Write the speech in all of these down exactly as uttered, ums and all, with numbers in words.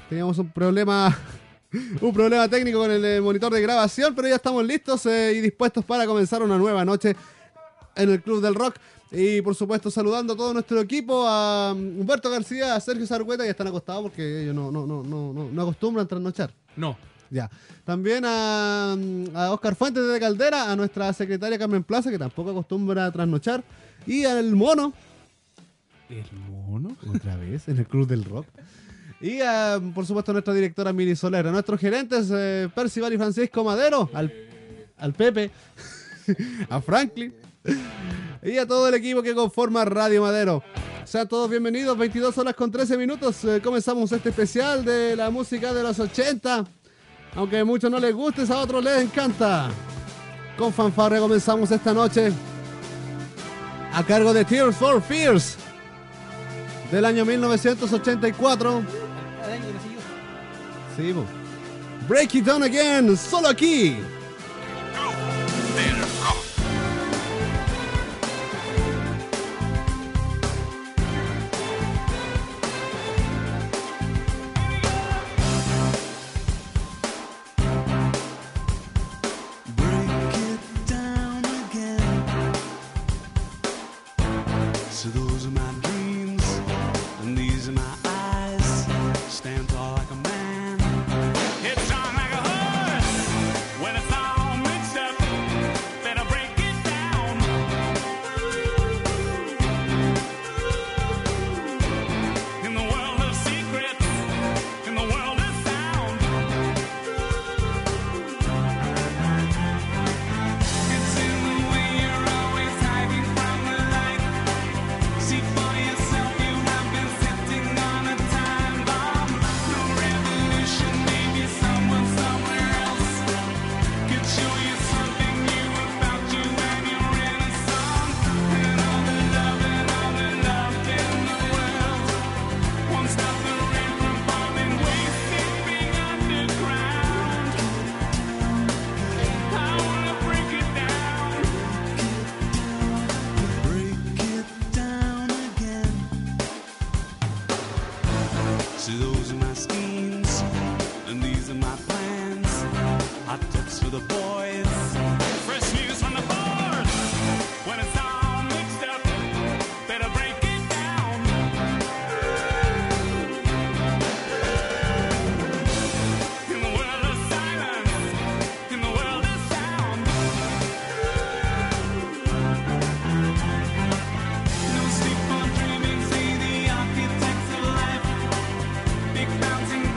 Teníamos un problema un problema técnico con el eh, monitor de grabación, pero ya estamos listos eh, y dispuestos para comenzar una nueva noche en el Club del Rock. Y por supuesto saludando a todo nuestro equipo, a Humberto García, a Sergio Sargueta, ya están acostados porque ellos no, no, no, no, no, no acostumbran trasnochar. No. Ya. También a, a Oscar Fuentes de Caldera, a nuestra secretaria Carmen Plaza, que tampoco acostumbra a trasnochar, y al Mono. ¿El mono? Otra vez, en el Club del Rock. Y a, por supuesto, a nuestra directora Miri Soler, a nuestros gerentes eh, Percival y Francisco Madero, al, al Pepe, a Franklin y a todo el equipo que conforma Radio Madero. Sean todos bienvenidos, veintidós horas con trece minutos. Eh, comenzamos este especial de la música de los ochenta. Aunque a muchos no les guste, a otros les encanta. Con fanfarria comenzamos esta noche a cargo de Tears for Fears del año mil novecientos ochenta y cuatro. Sí, bo. Break It Down Again, solo aquí. Bouncing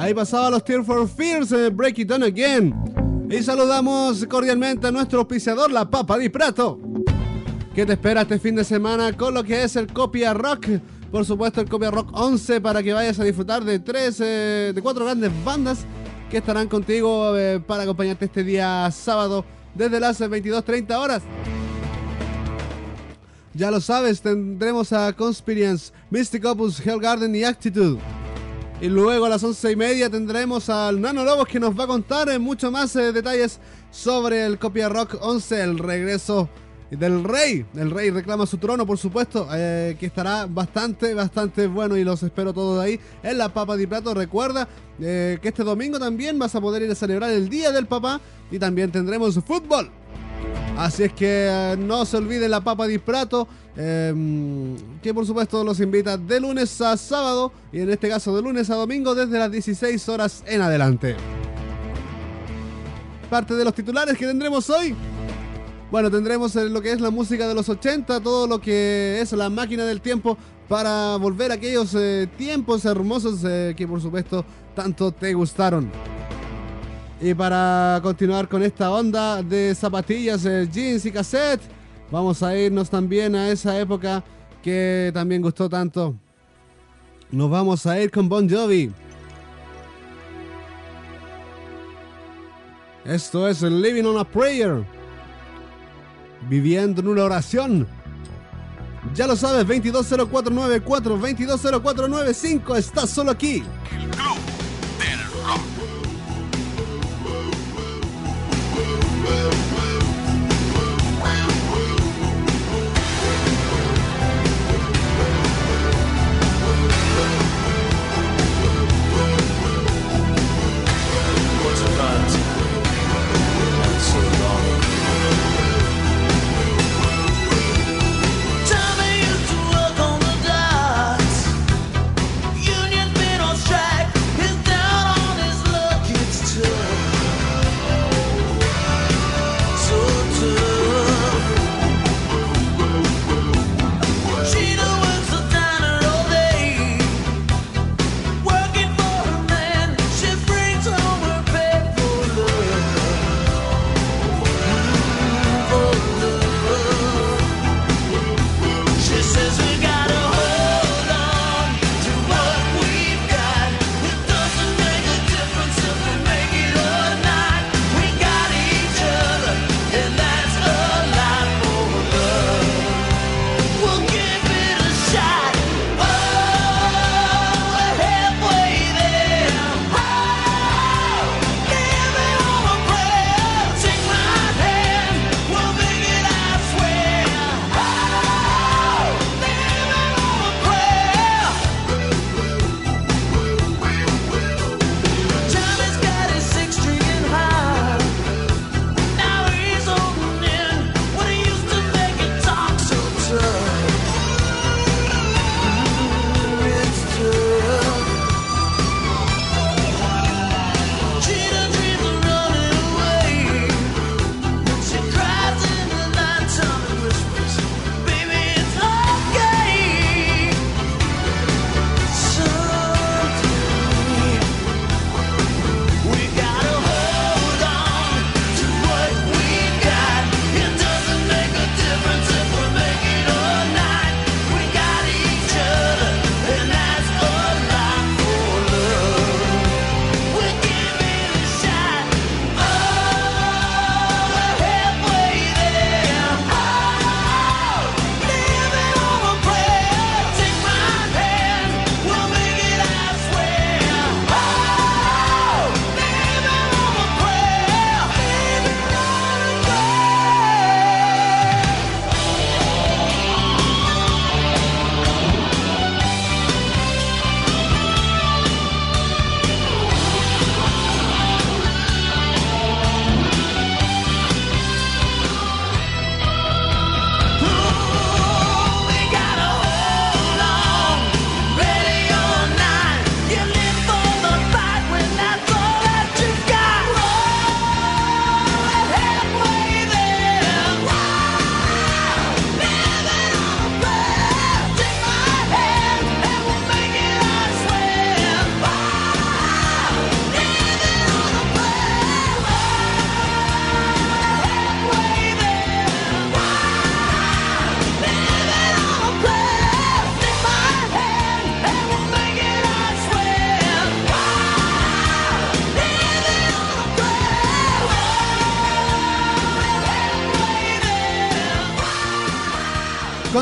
Ahí pasaba los Tears for Fears, eh, Break It Down Again. Y saludamos cordialmente a nuestro auspiciador, la Papa di Prato. ¿Qué te espera este fin de semana con lo que es el Copia Rock? Por supuesto, el Copia Rock once, para que vayas a disfrutar de tres, eh, de cuatro grandes bandas que estarán contigo eh, para acompañarte este día sábado desde las veintidós treinta horas. Ya lo sabes, tendremos a Conspirience, Mystic Opus, Hellgarden y Actitude. Y luego a las once y media tendremos al Nano Lobos, que nos va a contar eh, mucho más eh, detalles sobre el Copia Rock once, el regreso del Rey. El Rey reclama su trono, por supuesto, eh, que estará bastante, bastante bueno, y los espero todos ahí en la Papa di Prato. Recuerda eh, que este domingo también vas a poder ir a celebrar el Día del Papá y también tendremos fútbol. Así es que eh, no se olviden la Papa di Prato, eh, que por supuesto los invita de lunes a sábado, y en este caso de lunes a domingo desde las dieciséis horas en adelante. Parte de los titulares que tendremos hoy. Bueno, tendremos lo que es la música de los ochenta, todo lo que es la máquina del tiempo para volver a aquellos eh, tiempos hermosos eh, que por supuesto tanto te gustaron. Y para continuar con esta onda de zapatillas, eh, jeans y cassette, vamos a irnos también a esa época que también gustó tanto. Nos vamos a ir con Bon Jovi. Esto es Living on a Prayer. Viviendo en una oración. Ya lo sabes, veintidós cero cuatro noventa y cuatro, veintidós cero cuatro noventa y cinco, estás solo aquí. El Club del Rock.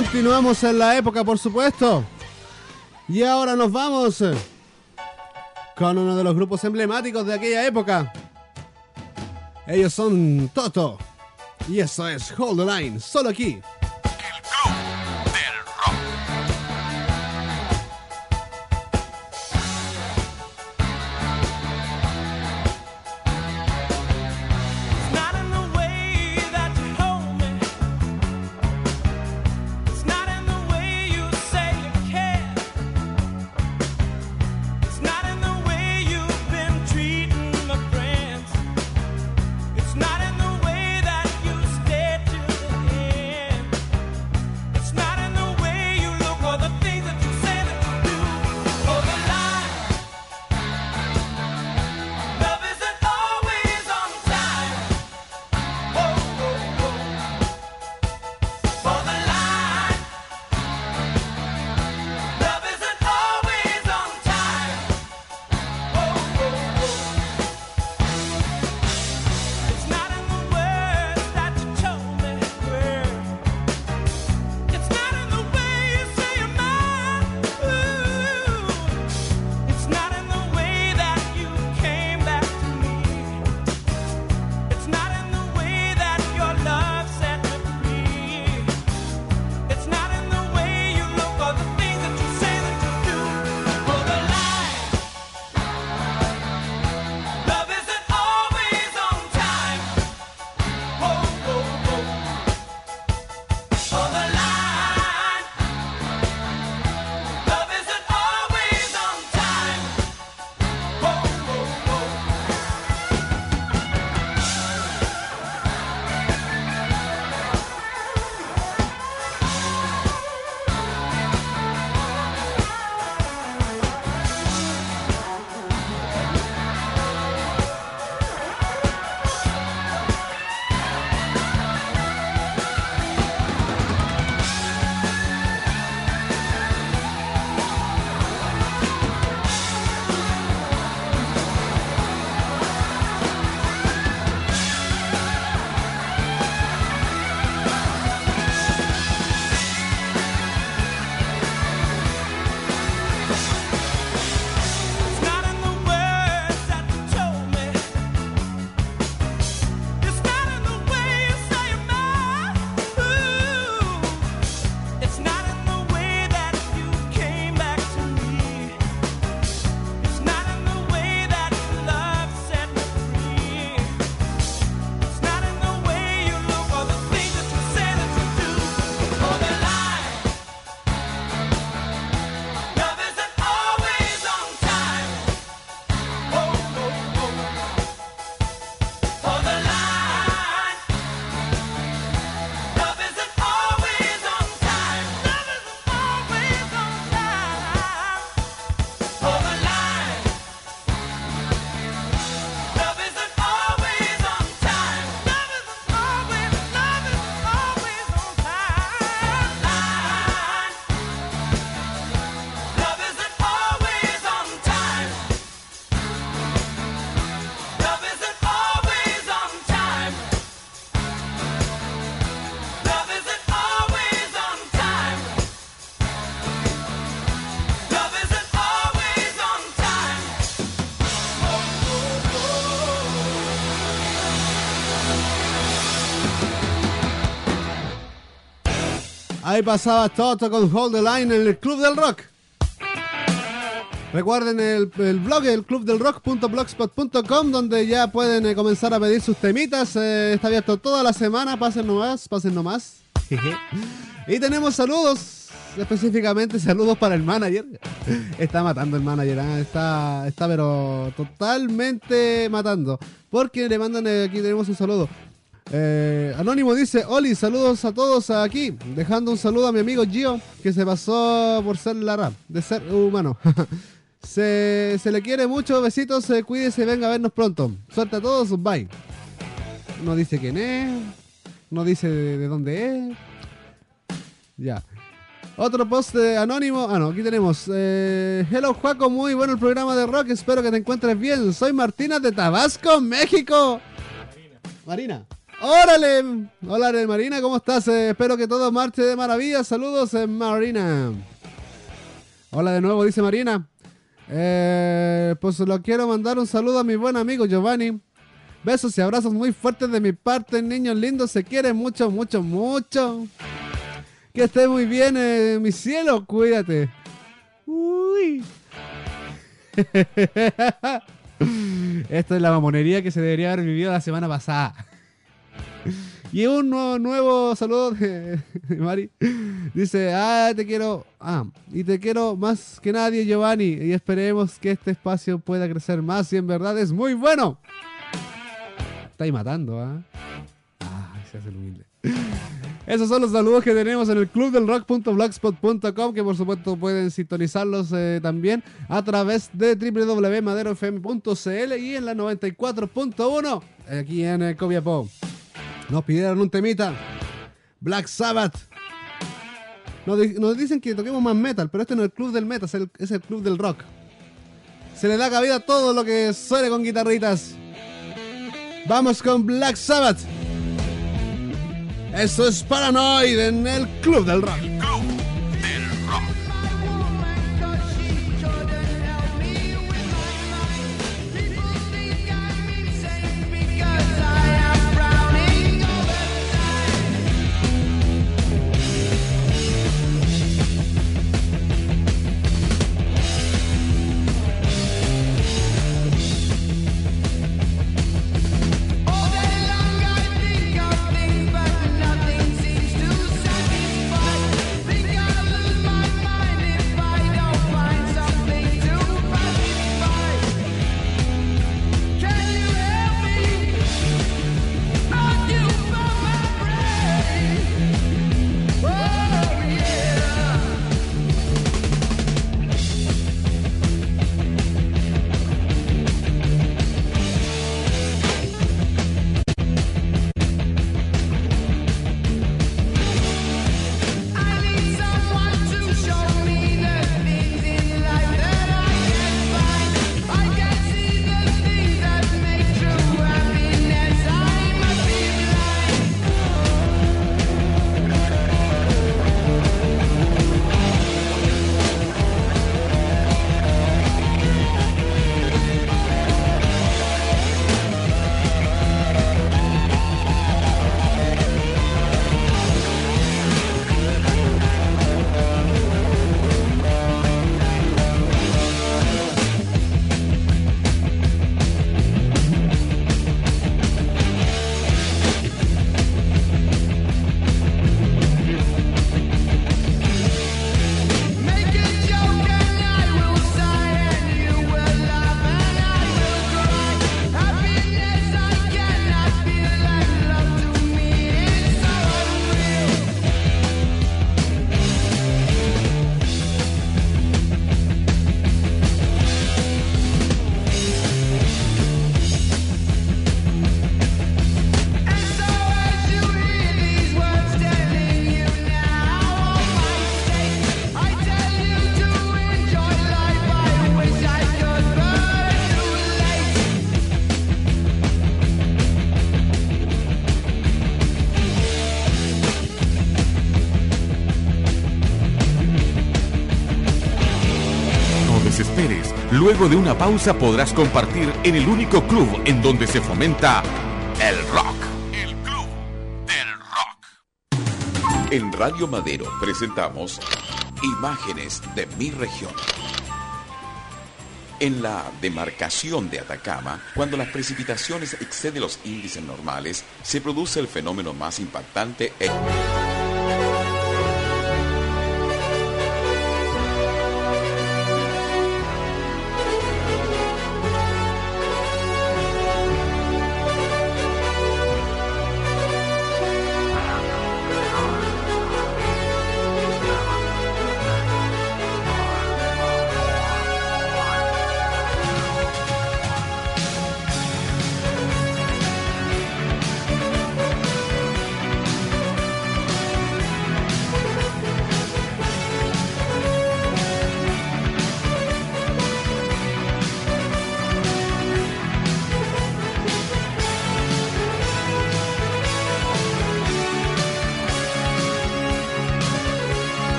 Continuamos en la época, por supuesto. Y ahora nos vamos con uno de los grupos emblemáticos de aquella época. Ellos son Toto. Y eso es Hold the Line, solo aquí. El Club del Rock. Ahí pasaba Toto con Hold the Line en el Club del Rock. Recuerden el, el blog, el club del rock punto blogspot punto com, donde ya pueden eh, comenzar a pedir sus temitas. Eh, está abierto toda la semana. Pasen nomás, pasen nomás. Y tenemos saludos, específicamente saludos para el manager. Está matando el manager, ¿eh? está, está pero totalmente matando. Porque le mandan, eh, aquí tenemos un saludo. Eh, Anónimo dice: Oli, saludos a todos aquí. Dejando un saludo a mi amigo Gio, que se pasó por ser la rap, de ser humano. se, se le quiere mucho, besitos, eh, cuídese, venga a vernos pronto. Suerte a todos, bye. No dice quién es, no dice de, de dónde es. Ya. Otro post de Anónimo. Ah, no, aquí tenemos. Eh, Hello, Juaco, muy bueno el programa de rock. Espero que te encuentres bien. Soy Martina de Tabasco, México. Marina. Marina. ¡Órale! Hola, Marina, ¿cómo estás? Eh, espero que todo marche de maravilla. Saludos, eh, Marina. Hola de nuevo, dice Marina. Eh, pues lo quiero mandar un saludo a mi buen amigo Giovanni. Besos y abrazos muy fuertes de mi parte, niños lindos. Se quieren mucho, mucho, mucho. Que esté muy bien, eh, mi cielo. Cuídate. Uy. Esta es la mamonería que se debería haber vivido la semana pasada. Y un nuevo, nuevo saludo de, de Mari. Dice, ah, te quiero, ah, y te quiero más que nadie, Giovanni. Y esperemos que este espacio pueda crecer más y en verdad es muy bueno. Está ahí matando, ¿ah? Ah, se hace el humilde. Esos son los saludos que tenemos en el club del rock punto blogspot punto com, que por supuesto pueden sintonizarlos eh, también a través de w w w punto madero f m punto c l y en la noventa y cuatro punto uno aquí en eh, Copiapó. Nos pidieron un temita, Black Sabbath. Nos, di- nos dicen que toquemos más metal, pero este no es el club del metal, es el, es el club del rock. Se le da cabida a todo lo que suene con guitarritas. Vamos con Black Sabbath. Eso es Paranoid en el club del rock. El Club del Rock. desesperes. Luego de una pausa podrás compartir en el único club en donde se fomenta el rock. El Club del Rock. En Radio Madero presentamos Imágenes de mi región. En la demarcación de Atacama, cuando las precipitaciones exceden los índices normales, se produce el fenómeno más impactante en...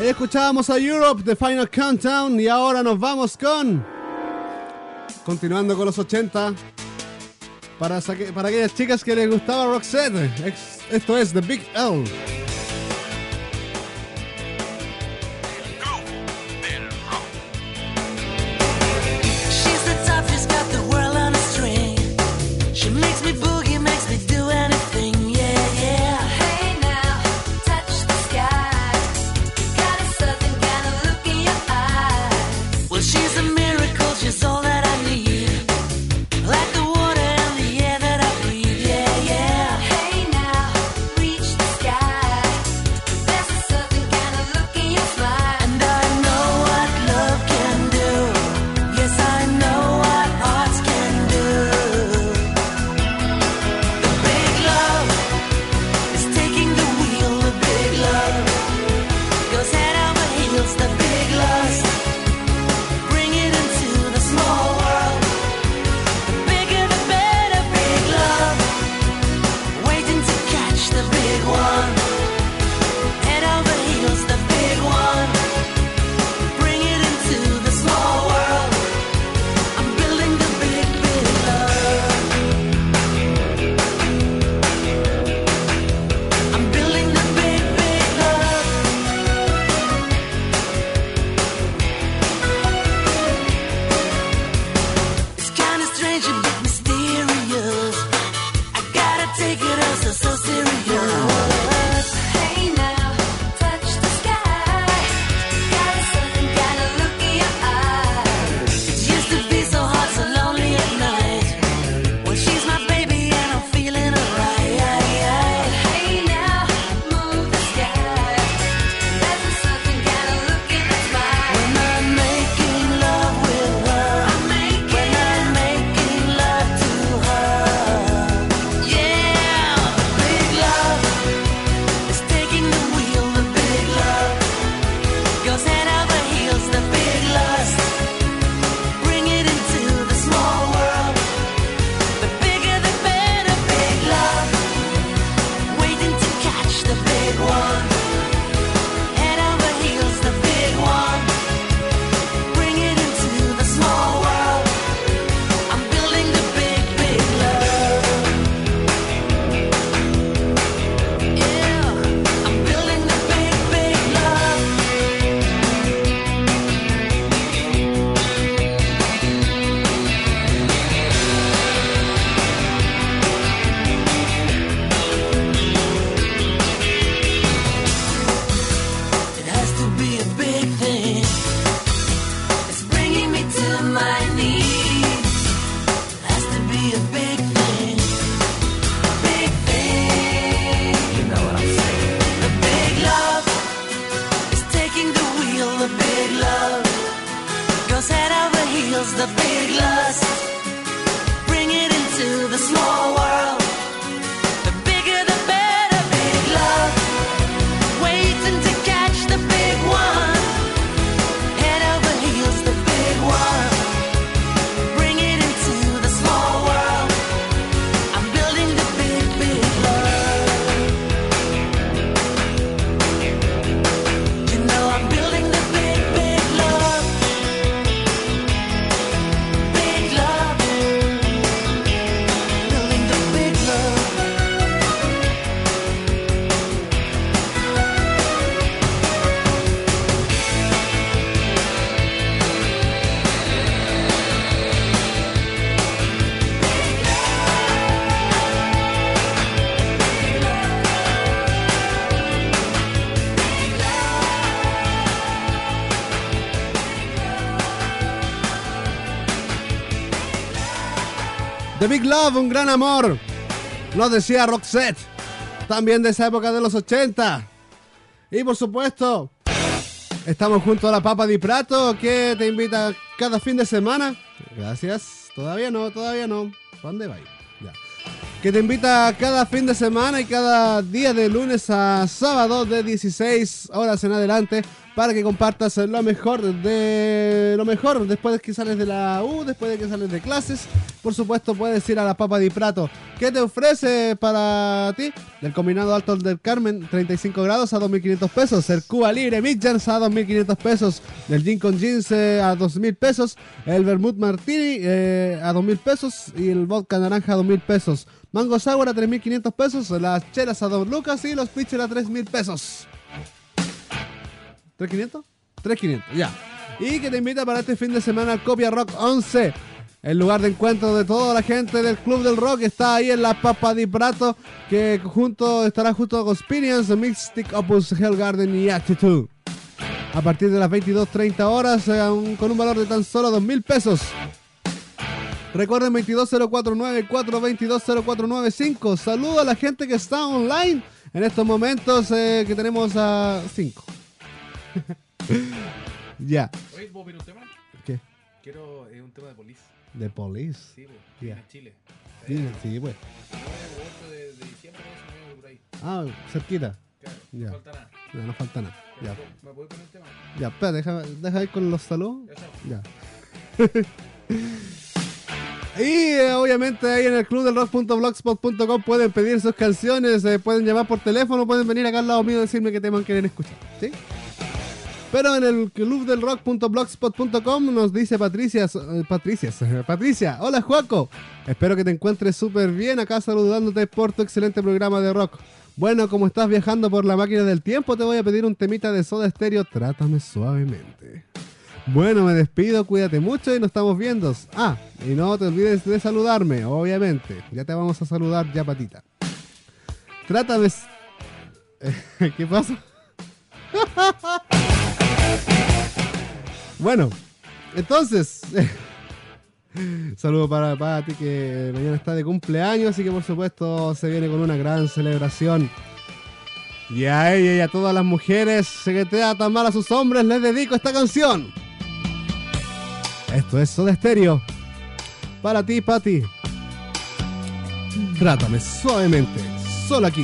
Ahí escuchábamos a Europe, The Final Countdown, y ahora nos vamos con... Continuando con los ochenta, para, saque, para aquellas chicas que les gustaba Roxette, esto es The Big L. The Big Love, un gran amor, nos decía Roxette, también de esa época de los ochenta. Y por supuesto, estamos junto a la Papa Di Prato, que te invita cada fin de semana. Gracias, todavía no, todavía no. ¿Dónde va? Ya. Que te invita cada fin de semana y cada día de lunes a sábado de dieciséis horas en adelante para que compartas lo mejor de lo mejor después de que sales de la U, después de que sales de clases. Por supuesto, puedes ir a la Papa Di Prato. ¿Qué te ofrece para ti? El combinado alto del Carmen, treinta y cinco grados a dos mil quinientos pesos. El Cuba Libre Midjans a dos mil quinientos pesos. El Gin con Jeans eh, a dos mil pesos. El Vermouth Martini eh, a dos mil pesos. Y el Vodka Naranja a dos mil pesos. Mango Sour a tres mil quinientos pesos. Las chelas a dos lucas y los pitchers a tres mil pesos. ¿tres mil quinientos? tres mil quinientos, ya. Y que te invita para este fin de semana al Copia Rock once. El lugar de encuentro de toda la gente del Club del Rock está ahí en la Papa Di Prato, que junto estará junto a Conspirians, Mystic Opus, Hellgarden y Attitude. A partir de las veintidós treinta horas, eh, un, con un valor de tan solo dos mil pesos. Recuerden veintidós cero cuatro nueve, cuatro veintidós, cero cuatro nueve cinco. Saludo a la gente que está online en estos momentos, eh, que tenemos a cinco. Ya. Oye, ¿puedo pedir un tema? ¿Qué? Quiero eh, un tema de Police. De Police. Sí, pues. Ya. En Chile. Sí, sí, pues. nueve u ocho de, de diciembre, no sé, por ahí. Ah, cerquita. Claro, Ya. no falta nada. Ya, no falta nada. Ya. ¿Me puedo poner un tema? Ya, espera, deja, deja ir con los saludos. Ya, Ya. Y eh, obviamente ahí en el club del rock punto blogspot punto com pueden pedir sus canciones, eh, pueden llamar por teléfono, pueden venir acá al lado mío y decirme qué tema quieren escuchar, ¿sí? Pero en el club del rock punto blogspot punto com nos dice Patricia, eh, Patricia, Patricia, hola Juaco, espero que te encuentres súper bien acá saludándote por tu excelente programa de rock. Bueno, como estás viajando por la máquina del tiempo, te voy a pedir un temita de Soda Stereo, Trátame Suavemente. Bueno, me despido, cuídate mucho y nos estamos viendo. Ah, y no te olvides de saludarme, obviamente. Ya te vamos a saludar ya, patita. Trátame... ¿Qué pasa? Bueno, entonces... Saludo para Pati, que mañana está de cumpleaños, así que por supuesto se viene con una gran celebración. Y a ella y a todas las mujeres que tratan mal a sus hombres les dedico esta canción. Esto es Soda Stereo. Para ti, Pati. Trátame suavemente. Solo aquí.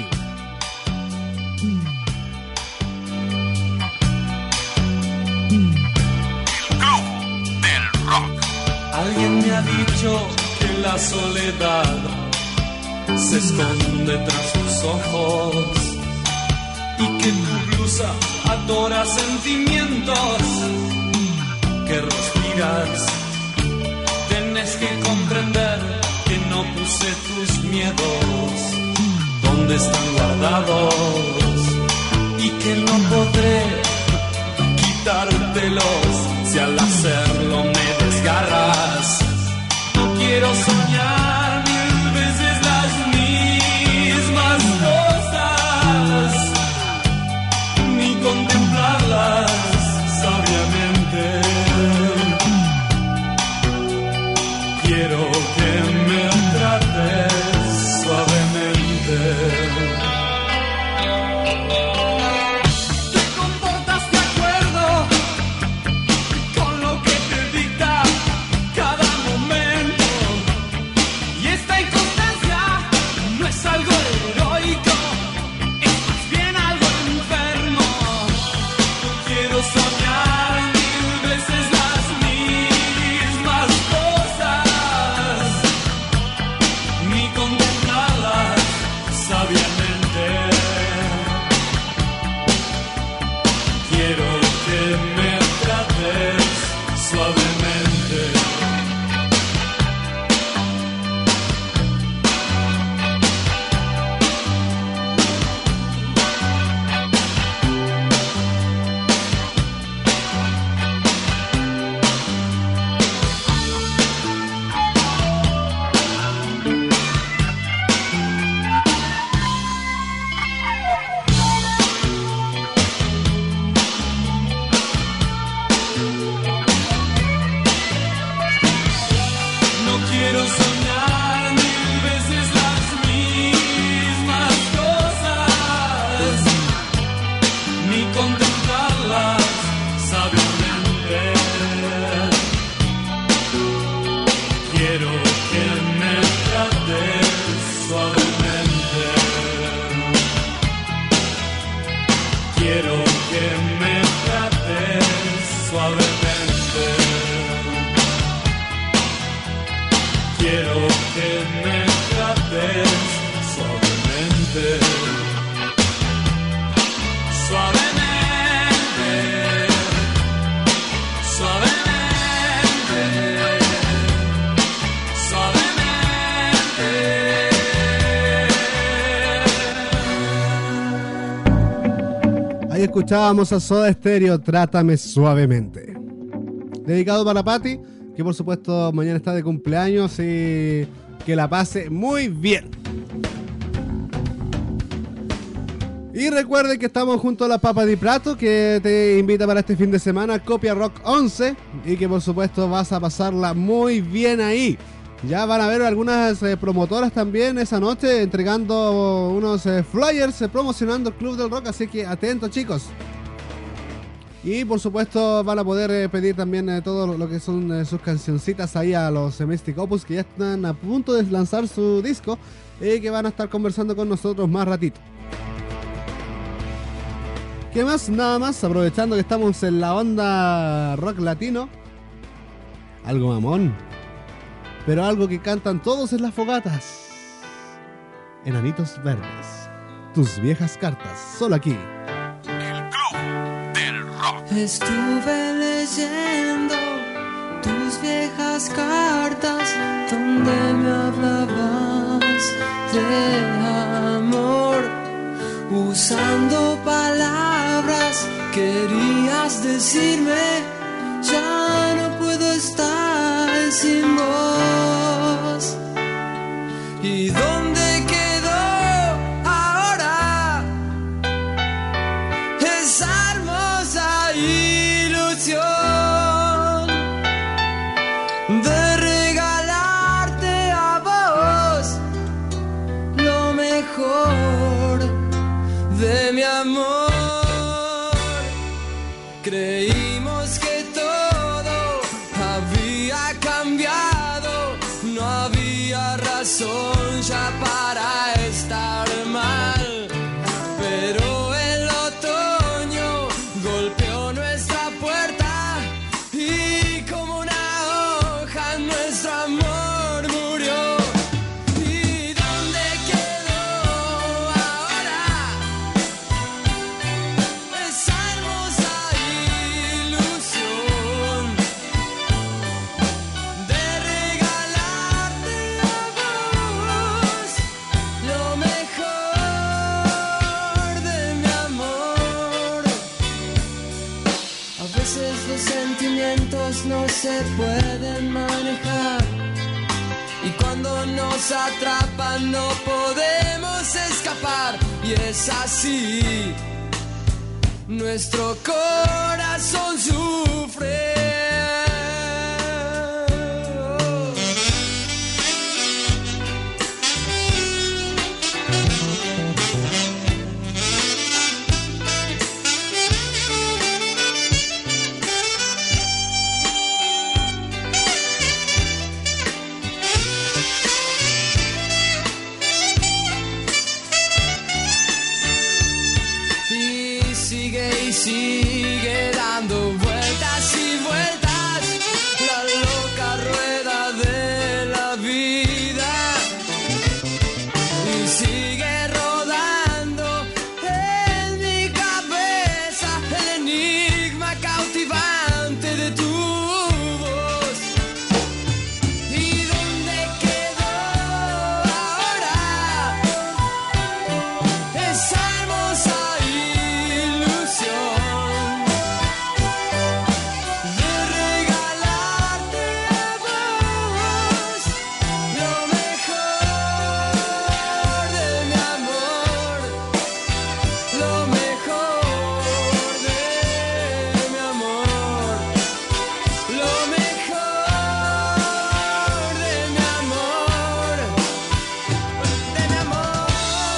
Club del Rock. Alguien me ha dicho que la soledad se esconde tras tus ojos y que tu blusa adora sentimientos que respiras. Tienes que comprender que no puse tus miedos donde están guardados y que no podré quitártelos si al hacerlo me desgarras. No quiero soñar mil veces las mismas cosas ni contemplarlas sabiamente. Quiero que me trates suavemente. Te comportas Ahí escuchábamos a Soda Stereo, Trátame Suavemente. Dedicado para Patti, que por supuesto mañana está de cumpleaños y que la pase muy bien. Y recuerden que estamos junto a la Papa Di Prato, que te invita para este fin de semana, Copia Rock once, y que por supuesto vas a pasarla muy bien ahí. Ya van a haber algunas eh, promotoras también esa noche entregando unos eh, flyers eh, promocionando el Club del Rock, así que atentos, chicos. Y por supuesto van a poder eh, pedir también eh, todo lo que son eh, sus cancioncitas ahí a los eh, Mystic Opus, que ya están a punto de lanzar su disco y que van a estar conversando con nosotros más ratito. ¿Qué más? Nada más, aprovechando que estamos en la onda rock latino. Algo mamón, pero algo que cantan todos en las fogatas. Enanitos Verdes, tus viejas cartas, solo aquí. El Club del Rock. Estuve leyendo tus viejas cartas donde me hablabas de amor, usando palabras querías decirme, ya no puedo estar sin vos. ¿Y dónde quedó ahora esa hermosa ilusión de regalarte a vos lo mejor de mi amor? Creímos que todo había cambiado, no había razón ya para estar mal, pero el otoño golpeó nuestra puerta y como una hoja nuestro amor murió. ¿Y dónde quedó ahora esa hermosa ilusión de regalarte a vos lo mejor de mi amor? A veces los sentimientos no se pueden manejar y cuando nos atrapan no podemos escapar, y es así, nuestro corazón sufre. Y sigue y sigue dando vueltas y vueltas la loca rueda de la vida, y sigue rodando en mi cabeza el enigma cautivante de tu voz. ¿Y dónde quedó ahora esa hermosa ilusión de regalarte a vos lo mejor de mi amor, lo mejor de mi amor, lo mejor de mi amor, de mi amor?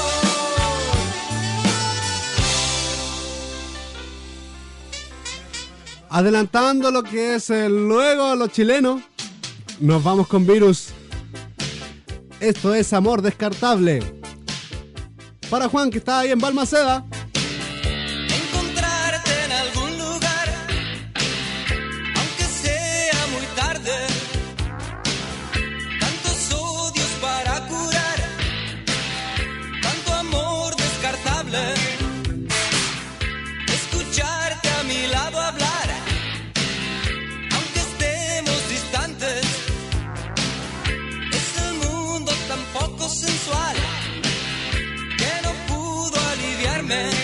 Adelantando lo que es el luego a los chilenos, nos vamos con Virus. Esto es Amor Descartable. Para Juan, que está ahí en Balmaceda. Encontrarte en algún lugar, aunque sea muy tarde, tantos odios para curar, tanto amor descartable, escucharte a mi lado hablar, aunque estemos distantes, es el mundo tan poco sensual que no pudo aliviarme.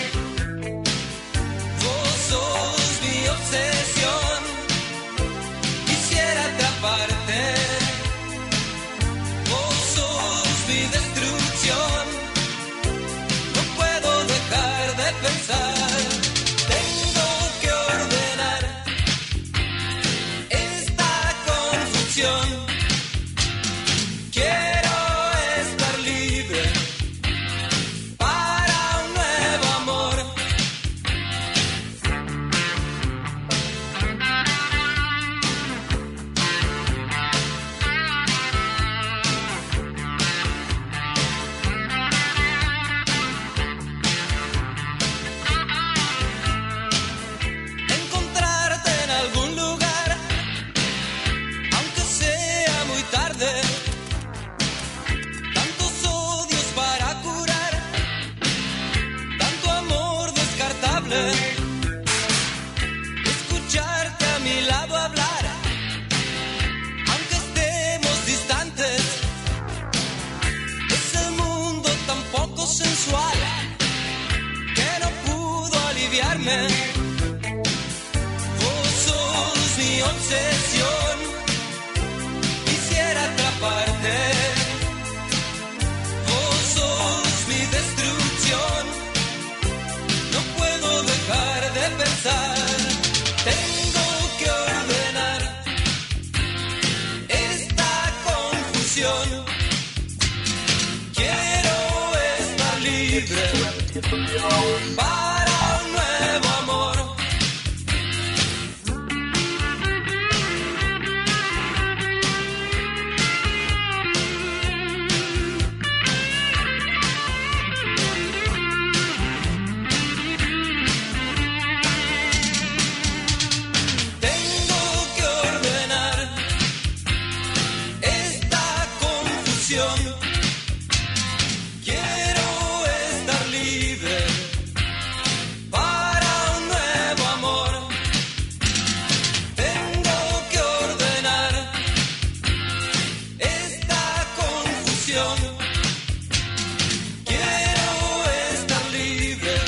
obsesión. Quisiera atraparte. Vos sos mi destrucción. No puedo dejar de pensar. Tengo que ordenar esta confusión. Quiero estar libre para un nuevo amor. Tengo que ordenar esta confusión. Quiero estar libre para un nuevo amor. Tengo que ordenar esta confusión. Quiero estar libre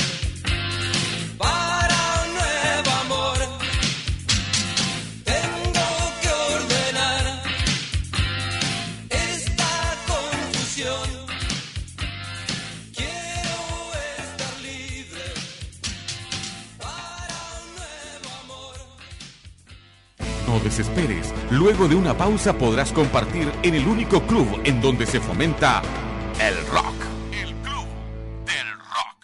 para un nuevo amor. Tengo que ordenar esta confusión. Quiero estar libre para un nuevo amor. No desesperes. Luego de una pausa podrás compartir en el único club en donde se fomenta el rock. El Club del Rock.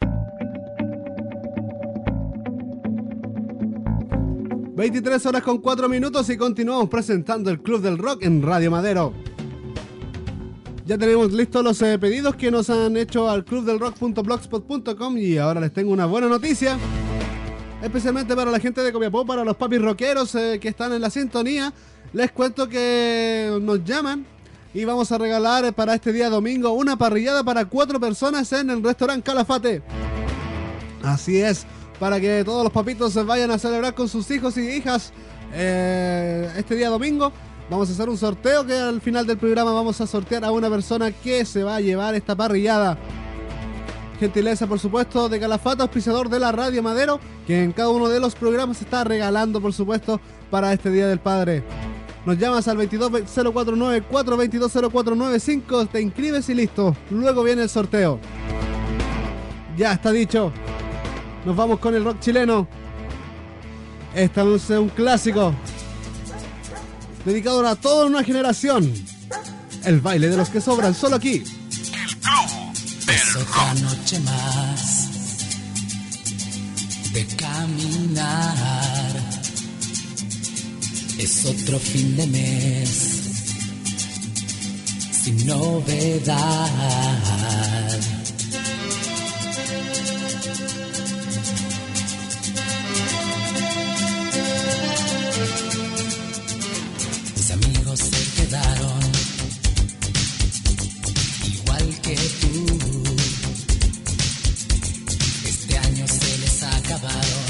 veintitrés horas con cuatro minutos y continuamos presentando el Club del Rock en Radio Madero. Ya tenemos listos los eh, pedidos que nos han hecho al club del rock punto blogspot punto com y ahora les tengo una buena noticia. Especialmente para la gente de Copiapó, para los papis rockeros eh, que están en la sintonía. Les cuento que nos llaman y vamos a regalar eh, para este día domingo una parrillada para cuatro personas en el restaurante Calafate. Así es, para que todos los papitos se vayan a celebrar con sus hijos y hijas eh, este día domingo. Vamos a hacer un sorteo que al final del programa vamos a sortear a una persona que se va a llevar esta parrillada. Gentileza, por supuesto, de Calafate, auspiciador de la Radio Madero, que en cada uno de los programas está regalando, por supuesto, para este Día del Padre. Nos llamas al veintidós cero cuatro nueve cuatro, veintidós cero cuatro nueve cinco, te inscribes y listo. Luego viene el sorteo. Ya está dicho. Nos vamos con el rock chileno. Esta es un clásico dedicado a toda una generación. El baile de los que sobran, solo aquí. El Club del Es Rock. otra noche más de caminar. Es otro fin de mes sin novedad. Mis amigos se quedaron igual que tú. Este año se les acabaron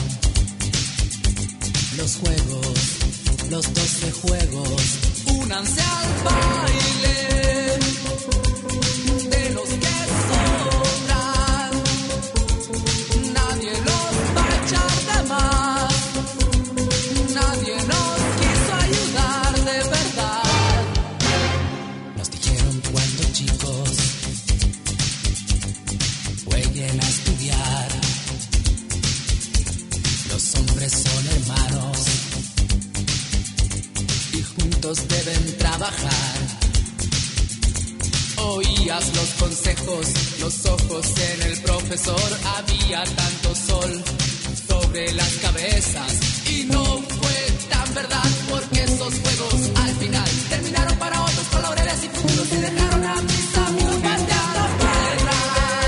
los juegos, los doce juegos. Únanse al baile de los que sobran. Nadie los va a echar de más. Nadie nos quiso ayudar de verdad. Nos dijeron cuando chicos jueguen a estudiar. Los hombres son hermanos y juntos deben trabajar. Oías los consejos, los ojos en el profesor. Había tanto sol sobre las cabezas y no fue tan verdad, porque esos juegos al final terminaron para otros con laureles y futuros y dejaron a mis amigos pateando tierra.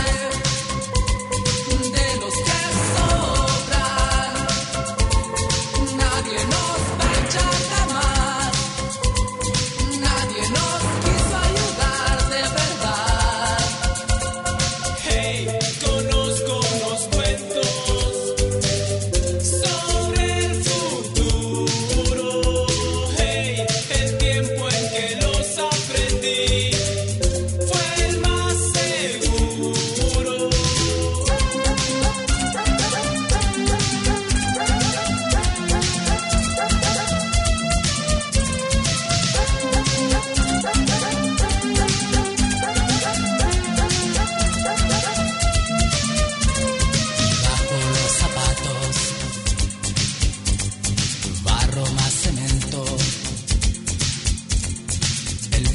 De los que sobran, nadie nos va a echar de más. Nadie nos quiso ayudar de verdad. Hey, conozco unos cuentos sobre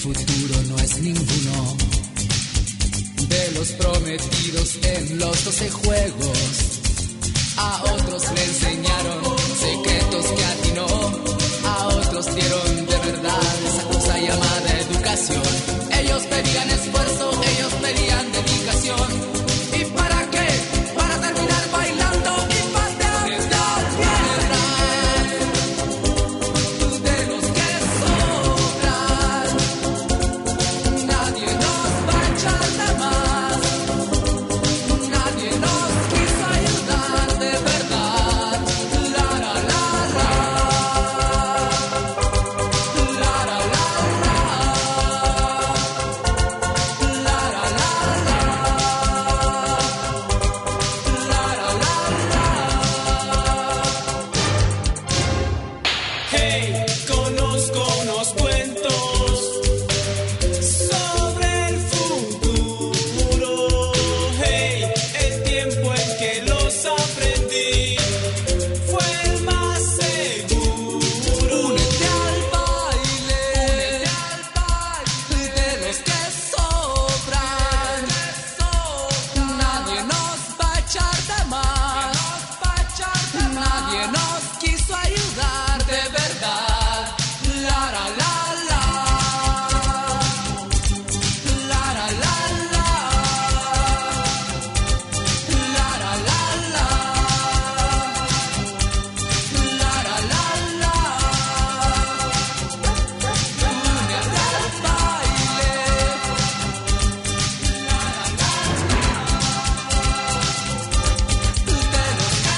futuro no es ninguno de los prometidos en los doce juegos. A otros le enseñaron secretos que atinó, a otros dieron de verdad esa cosa llamada educación. Ellos pedían esfuerzo, ellos pedían dedicación. ¿Y para qué? Para terminar bailando y pateando la tierra. De los que sobran, nadie nos va a echar de más. Nadie nos quiso ayudar de verdad. La la la la. La la la la. La la la la. La la la la. Hey, conozco unos cuentos sobre el futuro. Hey, el tiempo en que los aprendí fue el más seguro. Únete al baile, únete al baile de los que sobran. Nadie nos va a echar de más. Nadie nos quiso ayudar de verdad. La la la la. La la la la. La la la la. La la la la. Únete al baile. La la la la. De los que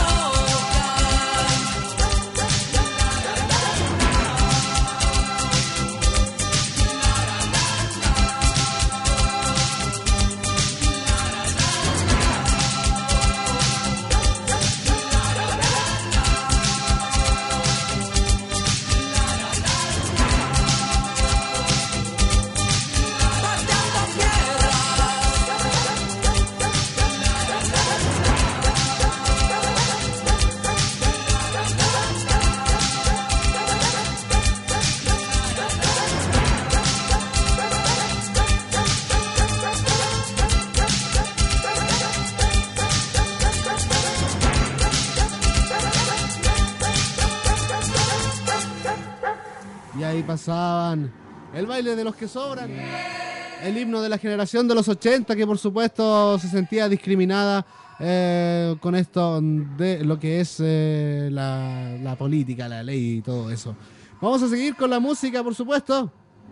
Y ahí pasaban el baile de los que sobran, el himno de la generación de los ochenta, que por supuesto se sentía discriminada eh, con esto de lo que es eh, la, la política, la ley y todo eso. Vamos a seguir con la música, por supuesto.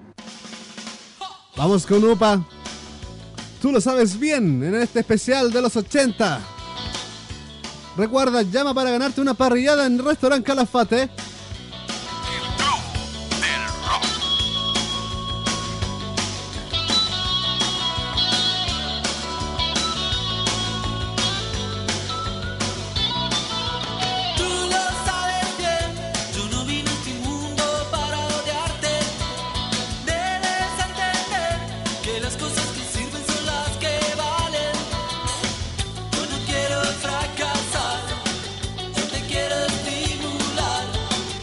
Vamos con Upa. Tú lo sabes bien, en este especial de los ochenta. Recuerda, llama para ganarte una parrillada en Restaurant Calafate. Tú lo sabes bien, yo no vine a este mundo para odiarte. Debes entender que las cosas que sirven son las que valen. Yo no quiero fracasar, yo te quiero estimular.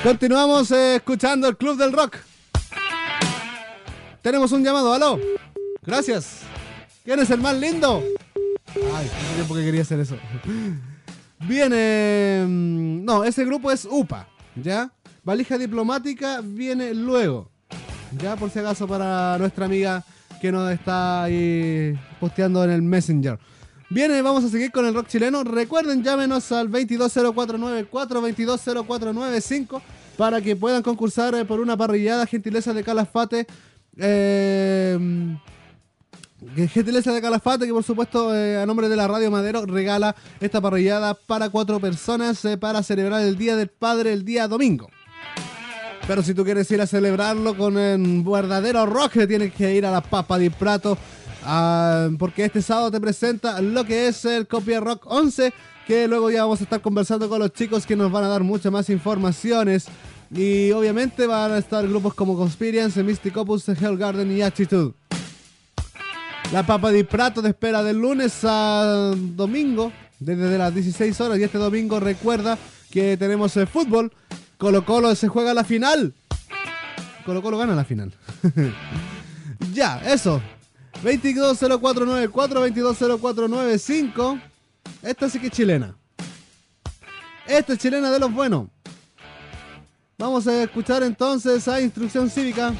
Continuamos eh, escuchando el Club del Rock. Tenemos un llamado, aló. Gracias. ¿Quién es el más lindo? Ay, hace tiempo que quería hacer eso. Viene... No, ese grupo es U P A, ¿ya? Valija Diplomática viene luego. Ya, por si acaso, para nuestra amiga que nos está ahí posteando en el Messenger. Viene, vamos a seguir con el rock chileno. Recuerden, llámenos al veintidós cero cuatro nueve cuatro, veintidós cero cuatro nueve cinco para que puedan concursar eh, por una parrillada, gentileza de Calafate. Eh, gentileza de Calafate, que por supuesto eh, a nombre de la Radio Madero regala esta parrillada para cuatro personas eh, para celebrar el Día del Padre el día domingo. Pero si tú quieres ir a celebrarlo con un verdadero rock, tienes que ir a la Papa di Prato, uh, porque este sábado te presenta lo que es el Copia Rock once, que luego ya vamos a estar conversando con los chicos que nos van a dar muchas más informaciones. Y obviamente van a estar grupos como Conspirians, Mystic Opus, Hellgarden y Attitude. La Papa di Prato te espera del lunes a domingo, desde las dieciséis horas. Y este domingo recuerda que tenemos el fútbol. Colo Colo se juega la final. Colo Colo gana la final. Ya, eso. veintidós cero cuatro nueve cuatro, veintidós cero cuatro nueve cinco. Esta sí que es chilena. Esta es chilena de los buenos. Vamos a escuchar entonces a Instrucción Cívica.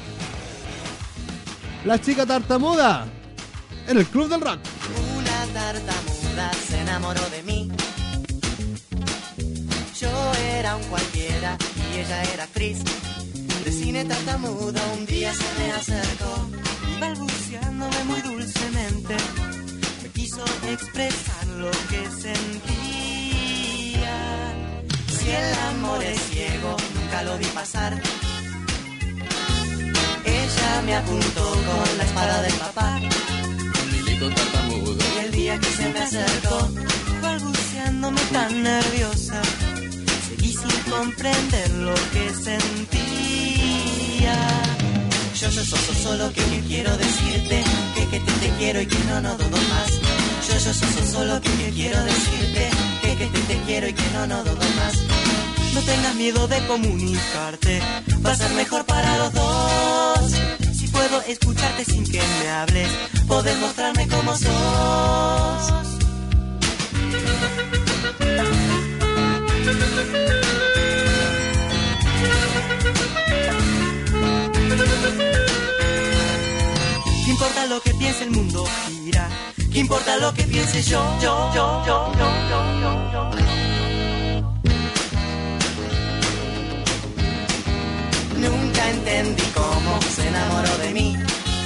La chica tartamuda en el Club del Rock. Una tartamuda se enamoró de mí. Yo era un cualquiera y ella era actriz de cine. Tartamuda un día se me acercó y balbuceándome muy dulcemente me quiso expresar lo que sentía. Si el amor es ciego, nunca lo vi pasar. Ella me apuntó con la espada del papá. Milico tartamudo. Y el día que se me acercó, balbuceándome tan nerviosa, seguí sin comprender lo que sentía. Yo, yo, yo, yo, solo que, que quiero decirte que, que te, te quiero y que no, no dudo más. Yo, yo, yo, yo, solo que, que quiero decirte que, que te, te quiero y que no, no dudo más. No tengas miedo de comunicarte, va a ser mejor para los dos. Si puedo escucharte sin que me hables, podés mostrarme cómo sos. ¿Qué importa lo que piense el mundo? Gira. ¿Qué importa lo que piense yo? Yo, yo, yo, yo, yo, yo, yo. Nunca entendí cómo se enamoró de mí.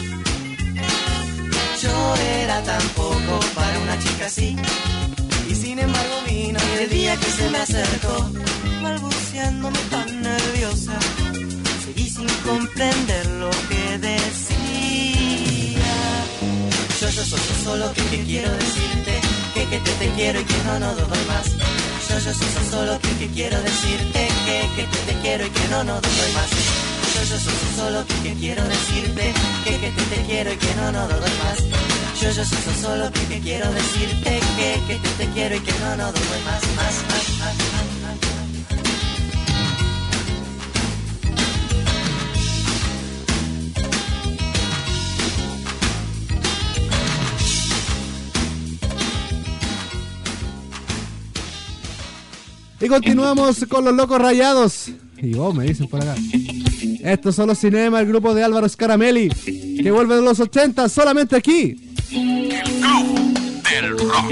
Yo era tan poco para una chica así. Y sin embargo vino y el día que se me acercó, balbuceándome tan nerviosa, seguí sin comprender lo que decía. Yo, yo, yo, yo solo que, que quiero decirte que, que te, te quiero y que no, no dudo más. Yo, yo, yo, yo solo que, que quiero decirte que, que te, te quiero y que no, no dudo más. Yo, yo, yo, yo solo que, que quiero decirte que, que te, te quiero y que no, no dudo más. Yo, yo, yo, yo solo que, que quiero decirte que, que te, te quiero y que no, no dudo más, más, más, más, más, más. Y continuamos con los Locos Rayados. Y vos me dicen por acá. Esto es Solo Cinema, el grupo de Álvaro Scaramelli, que vuelve de los ochenta solamente aquí. El Club del Rock.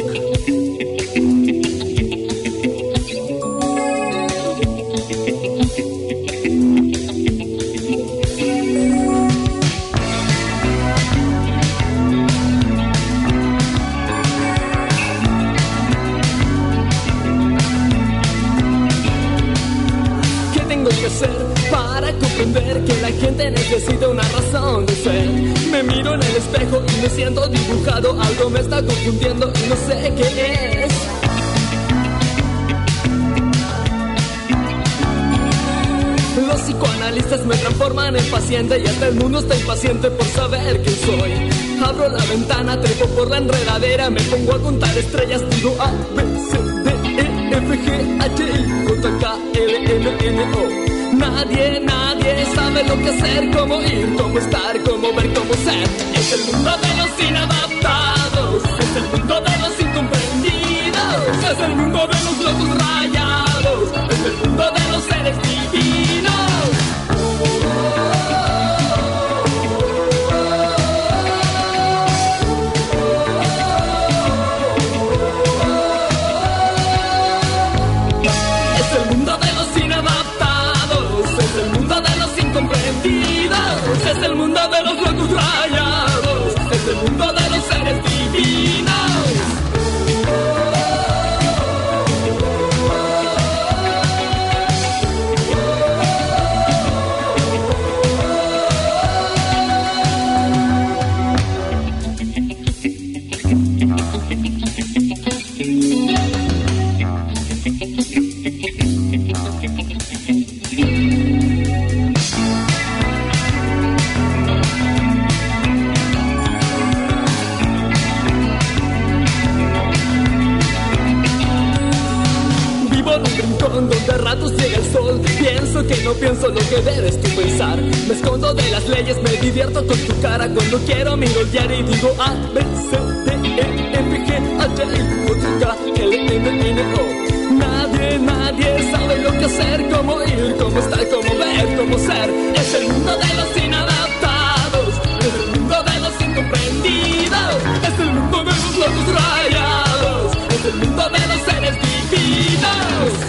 Para comprender que la gente necesita una razón de ser. Me miro en el espejo y me siento dibujado. Algo me está confundiendo y no sé qué es. Los psicoanalistas me transforman en paciente y hasta el mundo está impaciente por saber quién soy. Abro la ventana, trepo por la enredadera, me pongo a contar estrellas, digo A, B, C, D, E, F, G, H, I, J, K, L, M, N, O. Nadie, nadie sabe lo que hacer, cómo ir, cómo estar, cómo ver, cómo ser. Es el mundo de los inadaptados, es el mundo de los incomprendidos, es el mundo de los locos rayados, es el mundo de los seres divinos. Es el mundo de los inadaptados, es el mundo de los incomprendidos, es el mundo de los locos rayados, es el mundo de los seres divinos. Donde a ratos llega el sol, pienso que no pienso lo que debes tú pensar. Me escondo de las leyes, me divierto con tu cara. Cuando quiero miro el diario y digo A, B, C, D, E, F, G, H, I, J, K, L, M, N, O. Nadie, nadie sabe lo que hacer, cómo ir, cómo estar, cómo ver, cómo ser. Es el mundo de los inadaptados, es el mundo de los incomprendidos, es el mundo de los locos rayados, es el mundo de los seres divinos.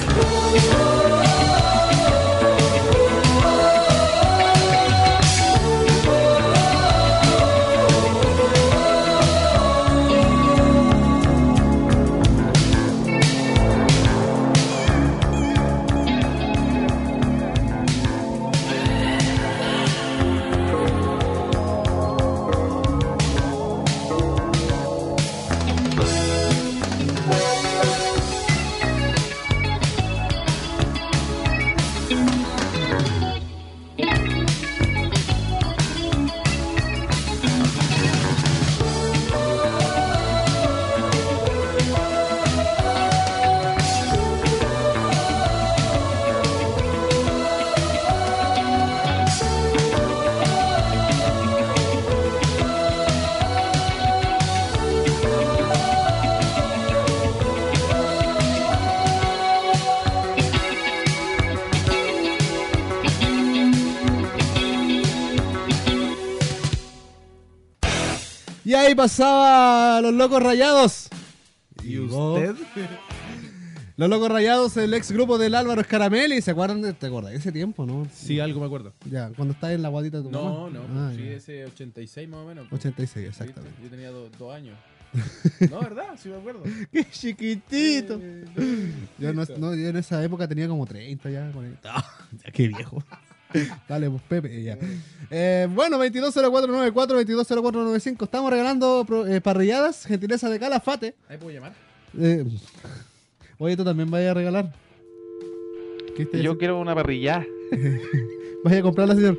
Y ahí pasaba Los Locos Rayados. ¿Y usted? Los Locos Rayados, el ex grupo del Álvaro Scaramelli. ¿Se acuerdan de, te acuerdas de ese tiempo, no? Sí, algo me acuerdo. Ya, cuando estás en la guatita de tu mamá. No, no, Ah, sí, ya. ese ochenta y seis más o menos. ochenta y seis, ¿Viste? exactamente. Yo tenía do- dos años. No, ¿verdad? Sí me acuerdo. ¡Qué chiquitito! Eh, Yo, no, no, yo en esa época tenía como treinta ya. cuarenta. Ah, ya qué viejo. Dale, pues Pepe, ya. Eh, bueno, veintidós cero cuatro noventa y cuatro, veintidós cero cuatro noventa y cinco. Estamos regalando pro- eh, parrilladas, gentileza de Calafate. ¿Ahí puedo llamar? Eh, oye, tú también vayas a regalar. ¿Qué estás Yo haciendo? quiero una parrilla. Vaya a comprarla, señor.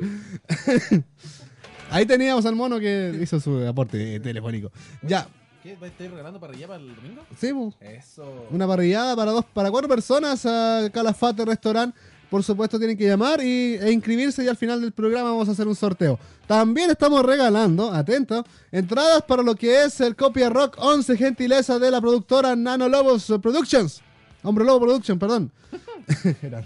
Ahí teníamos al mono que hizo su aporte telefónico. Ya, ¿Qué? ¿Va a estar regalando para allá para el domingo? sí, pues. Eso. Una parrillada para dos, para cuatro personas a Calafate Restaurant. Por supuesto tienen que llamar y, e inscribirse y al final del programa vamos a hacer un sorteo. También estamos regalando, atento, entradas para lo que es el Copia Rock once, gentileza de la productora Nano Lobos Productions. Hombre Lobo Production, perdón. Gerardo.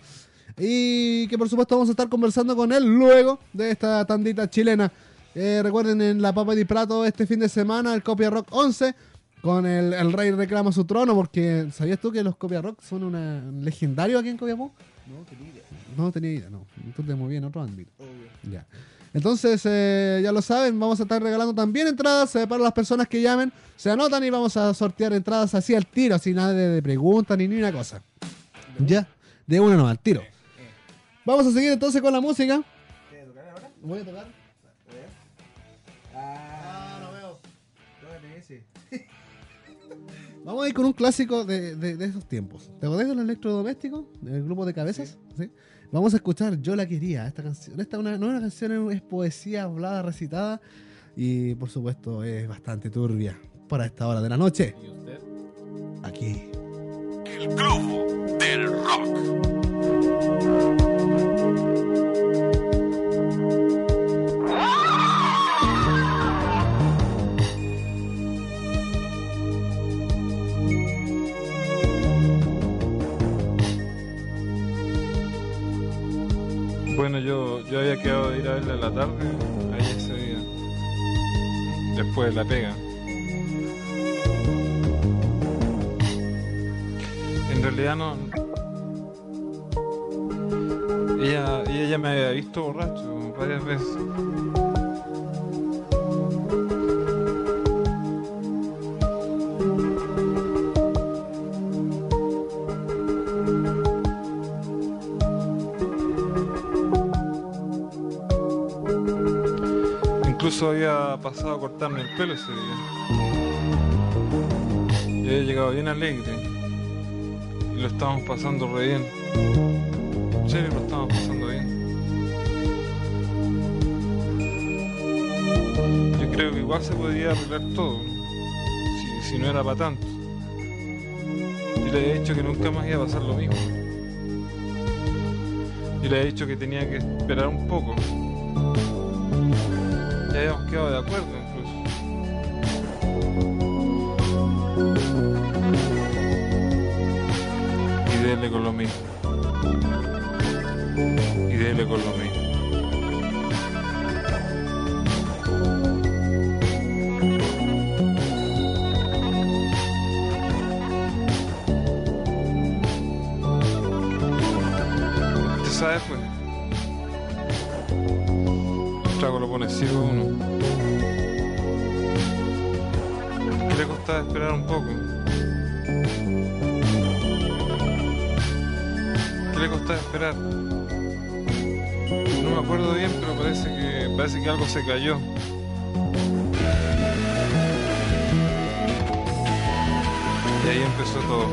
Y que por supuesto vamos a estar conversando con él luego de esta tandita chilena. Eh, recuerden en la Papa di Prato este fin de semana el Copia Rock once con el, el rey reclama su trono, porque ¿sabías tú que los Copia Rock son una, un legendario aquí en Copiapó? No, tenía idea. No tenía idea, no. Tú te movías en otro ámbito. Obvio. Ya. Entonces, eh, ya lo saben, vamos a estar regalando también entradas eh, para las personas que llamen. Se anotan y vamos a sortear entradas así al tiro, así nada de, de preguntas ni ni una cosa. Ya, de una no, al tiro. Vamos a seguir entonces con la música. ¿Quieres tocar ahora? Voy a tocar. Ah, no veo. Tócate ese. Vamos a ir con un clásico de, de, de esos tiempos. ¿Te acordás del electrodoméstico? Del grupo de cabezas. ¿Sí? Vamos a escuchar Yo la quería, esta canción. Esta una, no es una canción, es poesía hablada, recitada. Y por supuesto es bastante turbia para esta hora de la noche. ¿Y usted? Aquí. El Club del Rock. Bueno, yo, yo había quedado de ir a verla en la tarde, ahí ese día, después de la pega. En realidad no... Ella, ella ya me había visto borracho varias veces. Incluso había pasado a cortarme el pelo ese día. Y había llegado bien alegre. Y lo estábamos pasando re bien. En serio, lo estábamos pasando bien. Yo creo que igual se podría arreglar todo, si, si no era para tanto. Yo le había dicho que nunca más iba a pasar lo mismo. Yo le había dicho que tenía que esperar un poco. Ya habíamos quedado de acuerdo incluso. Y dele con lo mismo. Y dele con lo mismo. ¿Usted sabe pues? El trago lo pone ciego uno. ¿Qué le costaba esperar un poco? ¿Qué le costaba esperar? No me acuerdo bien, pero parece que parece que algo se cayó. Y ahí empezó todo.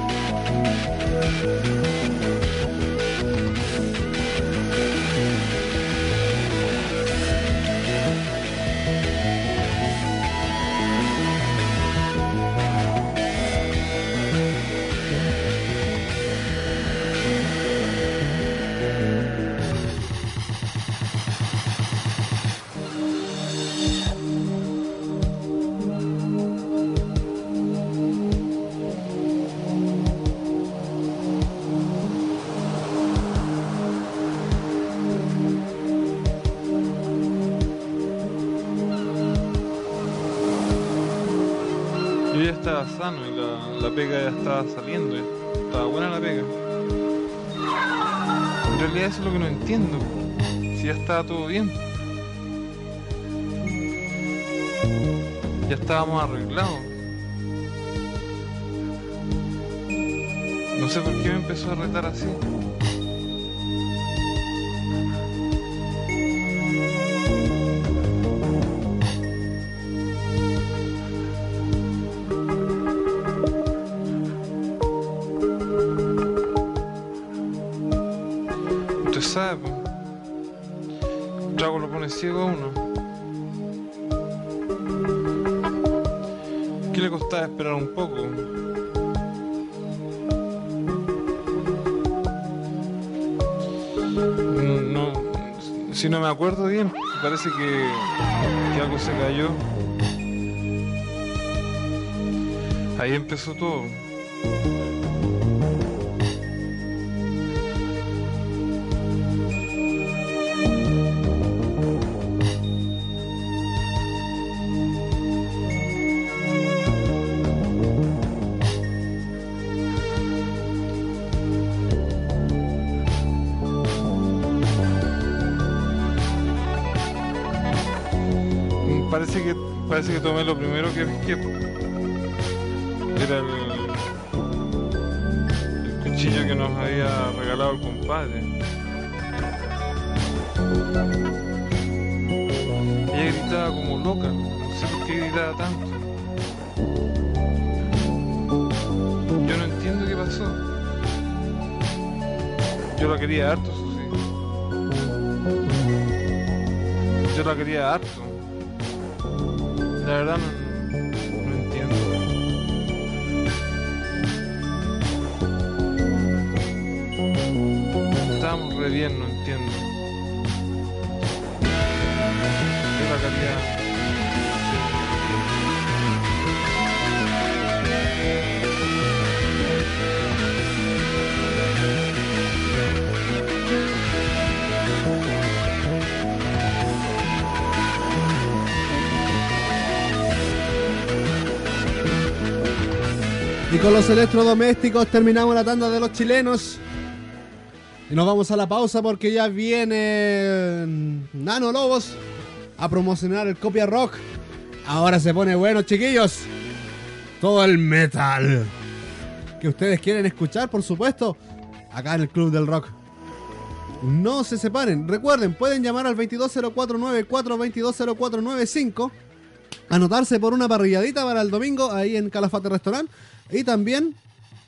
Yo ya estaba sano y la, la pega ya estaba saliendo, ya estaba buena la pega. En realidad eso es lo que no entiendo, si ya estaba todo bien. Ya estábamos arreglados. No sé por qué me empezó a retar así. Usted sabe, po. El trago lo pone ciego a uno. ¿Qué le costaba esperar un poco? No, si no me acuerdo bien, parece que, que algo se cayó. Ahí empezó todo. Parece que, parece que tomé lo primero que pesqué. Era el, el cuchillo que nos había regalado el compadre. Ella gritaba como loca, no sé por qué gritaba tanto. Yo no entiendo qué pasó. Yo la quería harto, eso sí. Yo la quería harto. La verdad no, no entiendo. Estábamos re bien, no entiendo. Yo la quería... Y con los electrodomésticos terminamos la tanda de los chilenos. Y nos vamos a la pausa porque ya viene Nano Lobos a promocionar el Copia Rock. Ahora se pone bueno, chiquillos. Todo el metal que ustedes quieren escuchar, por supuesto, acá en el Club del Rock. No se separen. Recuerden, pueden llamar al veintidós cero cuatro noventa y cuatro, veintidós cero cuatro noventa y cinco. Anotarse por una parrilladita para el domingo ahí en Calafate Restaurant. Y también...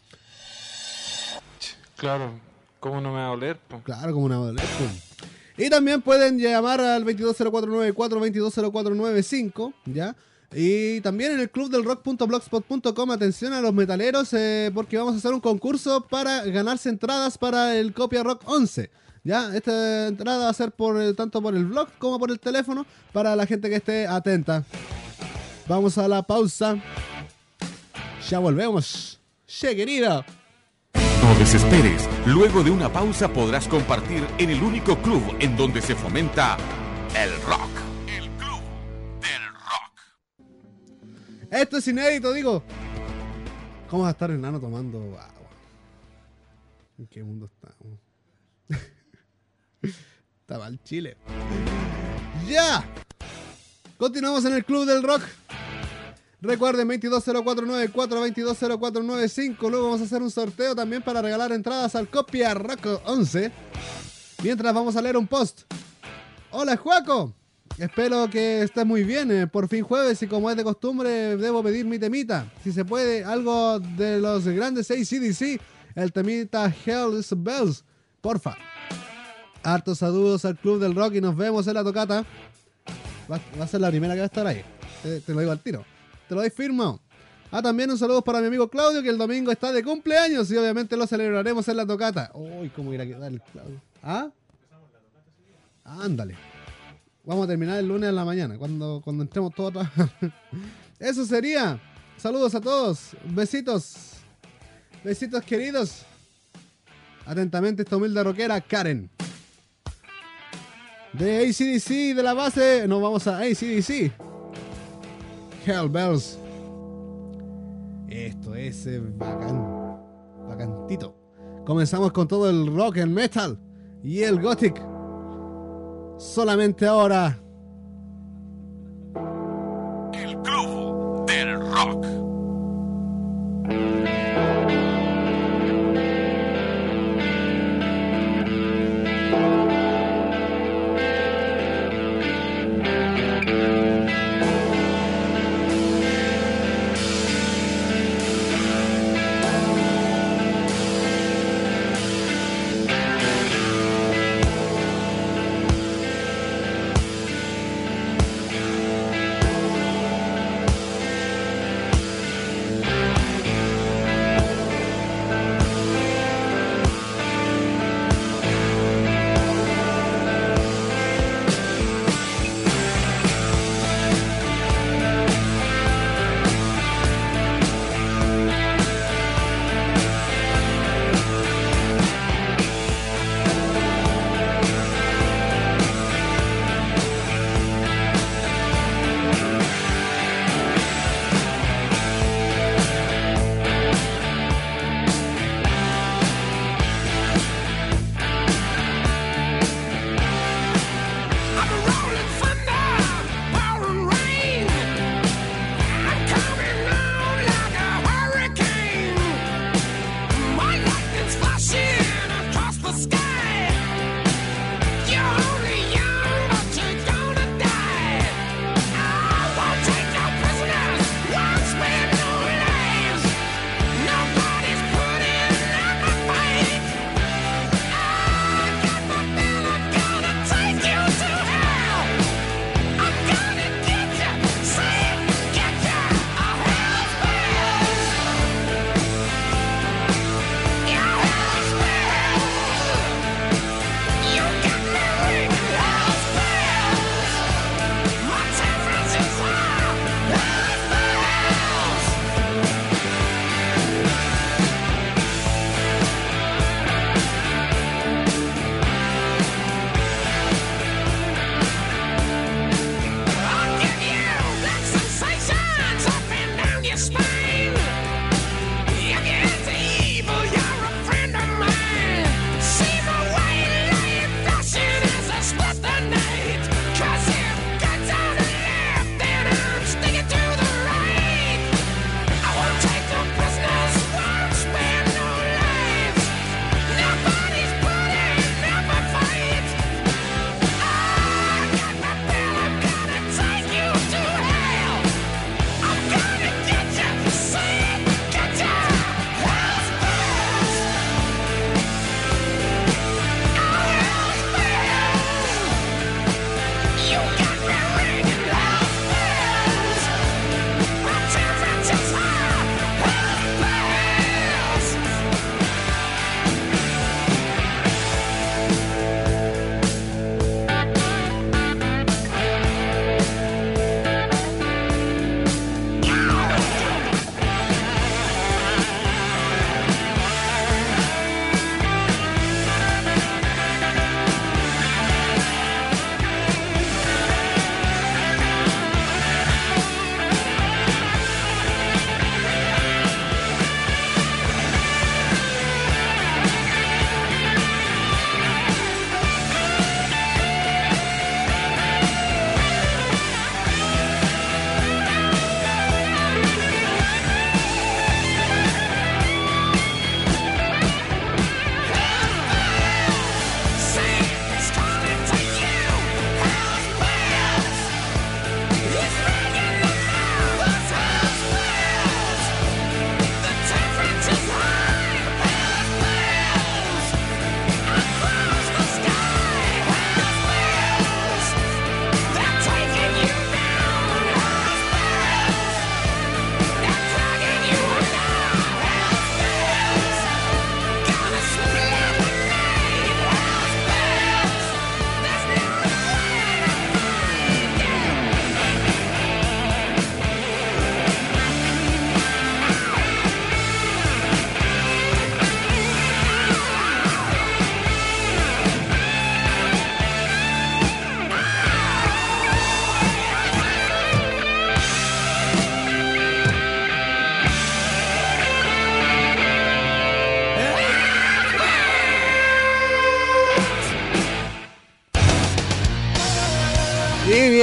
Claro, ¿cómo no me va a doler? Po? Claro, como una doler. Y también pueden llamar al veintidós cero cuatro noventa y cuatro, veintidós cero cuatro noventa y cinco, ¿ya? Y también en el club del rock punto blogspot punto com, atención a los metaleros, eh, porque vamos a hacer un concurso para ganarse entradas para el Copia Rock once. Ya, esta entrada va a ser por eh, tanto por el blog como por el teléfono para la gente que esté atenta. Vamos a la pausa. Ya volvemos. Che, querido. No desesperes. Luego de una pausa podrás compartir en el único club en donde se fomenta el rock. El Club del Rock. Esto es inédito, digo. ¿Cómo va a estar el Nano tomando agua? ¿En qué mundo estamos? Está mal Chile. ¡Ya! Continuamos en el Club del Rock. Recuerden, veintidós cero cuatro noventa y cuatro, veintidós cero cuatro noventa y cinco. Luego vamos a hacer un sorteo también para regalar entradas al Copia Rock once. Mientras vamos a leer un post. Hola, Juaco. Espero que estés muy bien. eh, Por fin jueves y como es de costumbre debo pedir mi temita. Si se puede, algo de los grandes A C D C. El temita Hell's Bells. Porfa. Hartos saludos al Club del Rock y nos vemos en la tocata. Va, va a ser la primera que va a estar ahí. Te, te lo digo al tiro. Te lo doy firmado. Ah, también un saludo para mi amigo Claudio, que el domingo está de cumpleaños y obviamente lo celebraremos en la tocata. Uy, cómo irá a quedar el Claudio. ¿Ah? Ándale. Vamos a terminar el lunes en la mañana, cuando, cuando entremos todos a trabajar. Eso sería. Saludos a todos. Besitos. Besitos queridos. Atentamente esta humilde rockera, Karen. De A C D C, de la base, nos vamos a A C D C. Hell Bells. Esto es eh, bacán. Bacantito. Comenzamos con todo el rock, el metal y el gothic. Solamente ahora. El Club del Rock.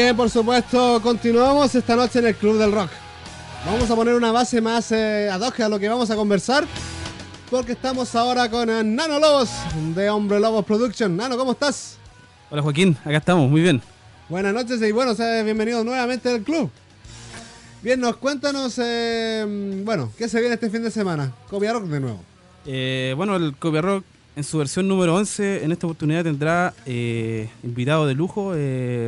bien, por supuesto, continuamos esta noche en el Club del Rock. Vamos a poner una base más eh, ad hoc a lo que vamos a conversar, porque estamos ahora con eh, Nano Lobos de Hombre Lobos Production. Nano, ¿cómo estás? Hola Joaquín, acá estamos, muy bien. Buenas noches y bueno, seas bienvenido nuevamente al club. Bien, nos cuéntanos, eh, bueno, ¿qué se viene este fin de semana? Copia Rock de nuevo. Eh, bueno, el Copia Rock en su versión número once, en esta oportunidad tendrá eh, invitado de lujo eh,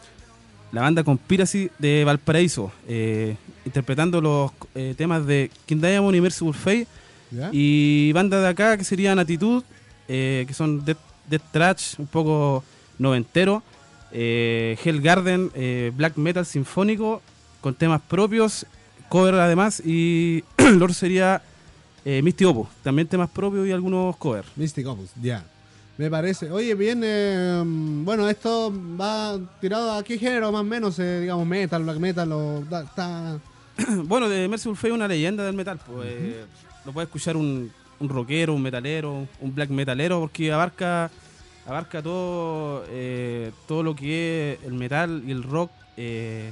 la banda Conspiracy de Valparaíso, eh, interpretando los eh, temas de King Diamond y Merciful Fate. ¿Ya? Y bandas de acá que serían Attitude, eh, que son Death, Death Trash, un poco noventero, eh, Hell Garden, eh, Black Metal sinfónico, con temas propios, cover además, y el otro sería eh, Misty Opus, también temas propios y algunos covers. Mystic Opus, ya. Me parece. Oye, bien, eh, bueno, esto va tirado a qué género más o menos, eh, digamos, metal, black metal, o da- está... Bueno, de Merciful Fate es una leyenda del metal, pues, eh, lo puede escuchar un, un rockero, un metalero, un black metalero, porque abarca abarca todo eh, todo lo que es el metal y el rock eh,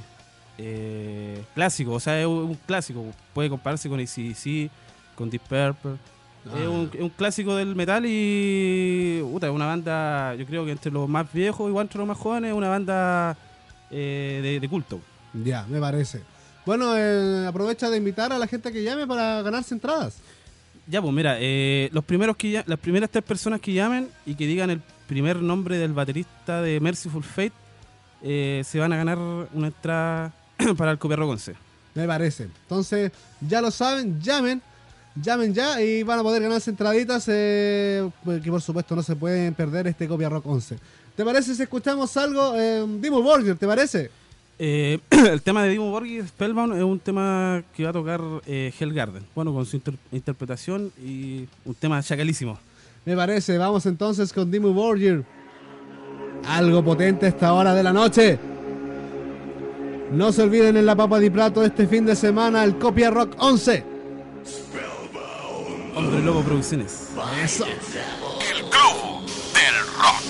eh, clásico, o sea, es un, un clásico, puede compararse con A C D C, con Deep Purple, Ah. es, un, es un clásico del metal y puta, es una banda, yo creo que entre los más viejos, igual entre los más jóvenes, es una banda eh, de, de culto. Ya, me parece. Bueno, eh, aprovecha de invitar a la gente que llame para ganarse entradas. Ya, pues mira, eh, los primeros que ya- las primeras tres personas que llamen y que digan el primer nombre del baterista de Merciful Fate eh, se van a ganar una entrada para el Copia Rock once. Me parece. Entonces, ya lo saben, llamen. Llamen ya y van a poder ganarse entraditas eh, que por supuesto no se pueden perder este Copia Rock once. ¿Te parece si escuchamos algo? Eh, Dimmu Borgir, ¿te parece? Eh, el tema de Dimmu Borgir, Spellbound, es un tema que va a tocar eh, Hell Garden. Bueno, con su inter- interpretación y un tema chacalísimo. Me parece. Vamos entonces con Dimmu Borgir. Algo potente a esta hora de la noche. No se olviden en la Papa di Prato este fin de semana el Copia Rock once. Hombre Lobo Producciones. Eso. El Club del Rock.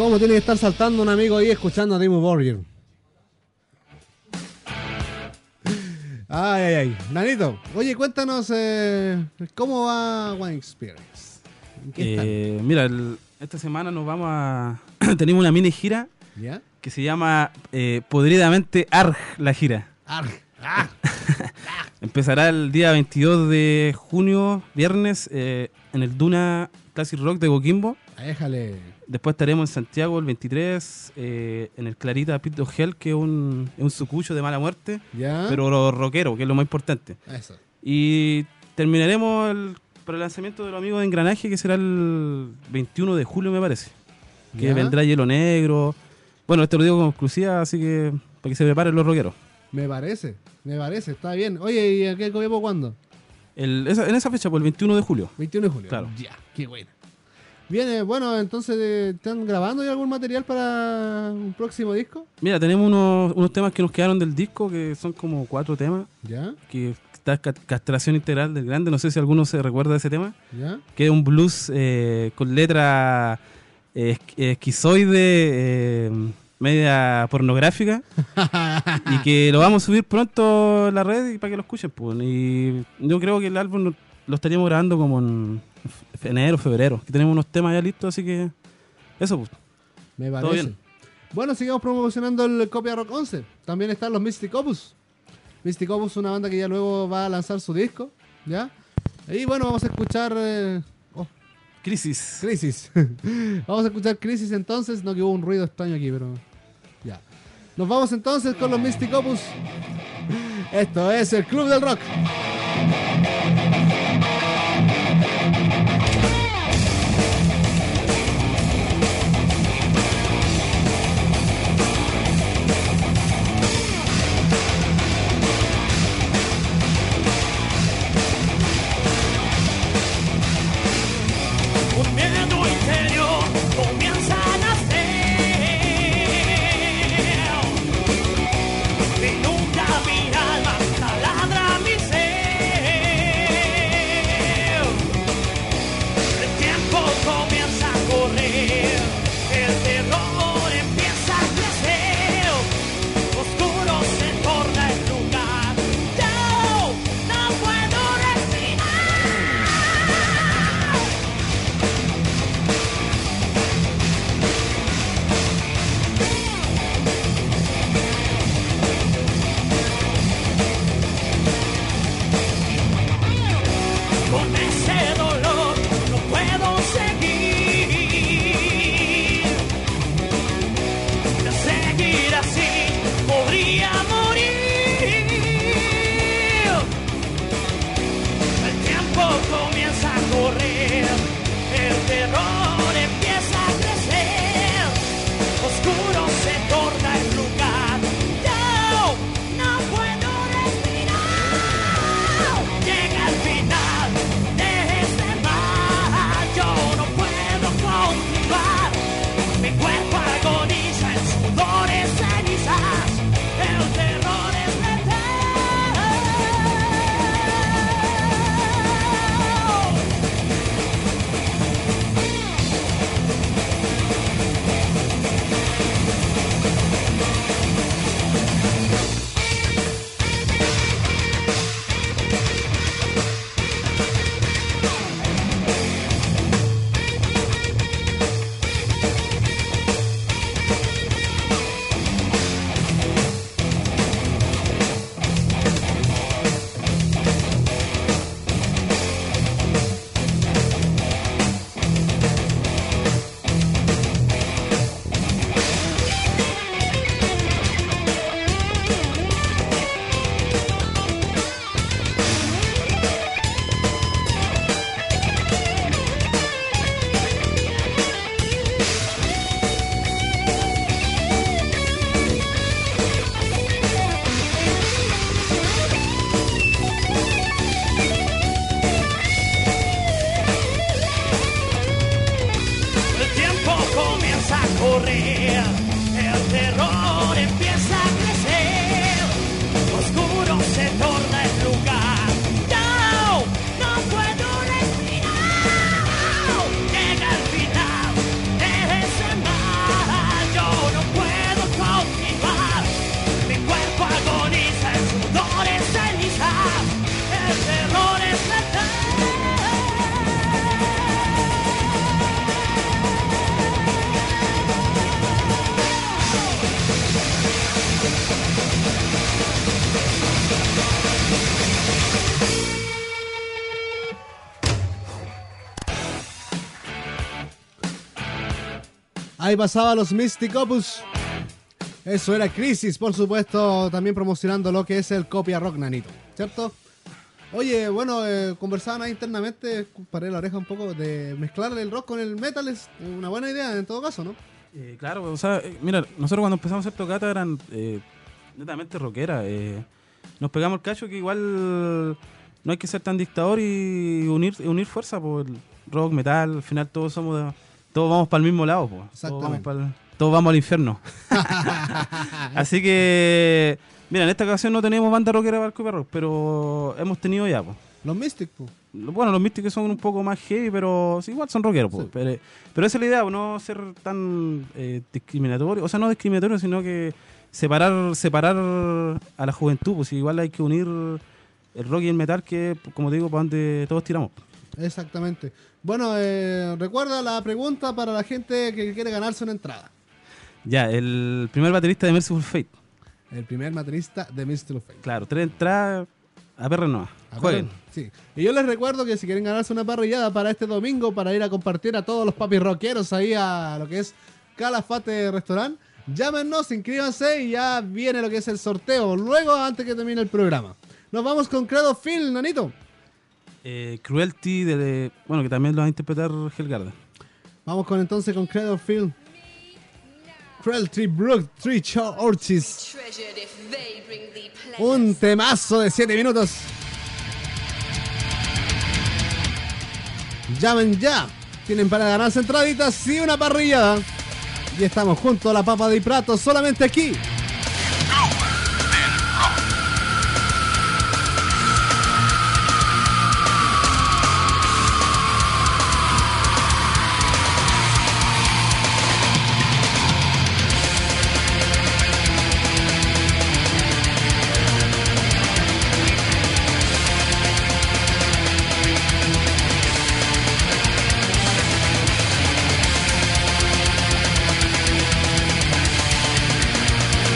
¿Cómo tiene que estar saltando un amigo ahí escuchando a Dimmu Borgir? Ay, ay, ay. Nanito, oye, cuéntanos eh, cómo va One Experience. ¿En qué están? Eh, mira, el- esta semana nos vamos a... tenemos una mini gira ¿Ya? que se llama eh, Podridamente Arg, la gira. Arg. Ah, Empezará el día veintidós de junio, viernes, eh, en el Duna Classic Rock de Coquimbo. déjale. Después estaremos en Santiago el veintitrés, eh, en el Clarita Pit of Hell, que es un, es un sucucho de mala muerte, ¿Ya? pero rockero, que es lo más importante. Eso. Y terminaremos el, para el lanzamiento de los amigos de Engranaje, que será el veintiuno de julio, me parece. Que ¿Ya? vendrá Hielo Negro. Bueno, esto lo digo como exclusiva, así que para que se preparen los rockeros. Me parece, me parece, está bien. Oye, ¿y a qué Copiapó cuándo? El, esa- en esa fecha, pues el veintiuno de julio. veintiuno de julio. Claro. Ya, qué bueno. Bien, eh, bueno, entonces, eh, ¿están grabando ya algún material para un próximo disco? Mira, tenemos unos, unos temas que nos quedaron del disco, que son como cuatro temas. ¿Ya? Que está ca- Castración Integral del Grande, no sé si alguno se recuerda de ese tema. ¿Ya? Que es un blues eh, con letra eh, esqu- esquizoide, eh, media pornográfica, y que lo vamos a subir pronto en la red y para que lo escuchen. Pues. Y yo creo que el álbum lo, lo estaríamos grabando como en f- enero, febrero, que tenemos unos temas ya listos, así que eso pues. Me Todo parece. bien. Bueno, sigamos promocionando el Copia Rock once. También están los Mystic Opus. Mystic Opus, una banda que ya luego va a lanzar su disco. ¿Ya? Y bueno, vamos a escuchar... eh, oh, Crisis. Crisis. Vamos a escuchar Crisis entonces. No, que hubo un ruido extraño aquí, pero... Ya. Nos vamos entonces con los Mystic Opus. Esto es el Club del Rock. Un miedo interior comienza a nacer y nunca mi alma taladra mi ser. Ahí pasaba los Mystic Opus. Eso era Crisis, por supuesto, también promocionando lo que es el Copia Rock, Nanito, ¿cierto? Oye, bueno, eh, conversaban ahí internamente, paré la oreja un poco, de mezclar el rock con el metal es una buena idea en todo caso, ¿no? Eh, claro, o sea, eh, mira, nosotros cuando empezamos a hacer tocata eran eh, netamente rockera. Eh, nos pegamos el cacho que igual no hay que ser tan dictador y unir unir fuerza por el rock, metal. Al final todos somos de- todos vamos para el mismo lado, po. Todos vamos, pa'l- todos vamos al infierno. Así que, mira, en esta ocasión no tenemos banda rockera para el Copia Rock, pero hemos tenido ya, pues. Los Mystic, pues. Bueno, los místicos son un poco más heavy, pero sí, igual son rockeros, po. Sí. Pero, pero esa es la idea, po, no ser tan eh, discriminatorio, o sea, no discriminatorio, sino que separar separar a la juventud, pues igual hay que unir el rock y el metal, que, como te digo, para donde todos tiramos. Exactamente. Bueno, eh, recuerda la pregunta para la gente que quiere ganarse una entrada. Ya, el primer baterista de Merciful Fate. El primer baterista de Mystical Fate. Claro, tres entradas a perra no. A Jueguen. ver, sí. Y yo les recuerdo que si quieren ganarse una parrillada para este domingo, para ir a compartir a todos los papi rockeros ahí a lo que es Calafate Restaurant, llámenos, inscríbanse y ya viene lo que es el sorteo, luego antes que termine el programa. Nos vamos con Credo Phil, Nanito. Eh, Cruelty, de, bueno, que también lo va a interpretar Helgarda. Vamos con entonces con Credo Phil. Cruelty Brook, Three Show Orchis. Un temazo de siete minutos. Llamen ya. Tienen para ganarse entraditas y una parrillada. Y estamos junto a la Papa de Prato, solamente aquí. Thank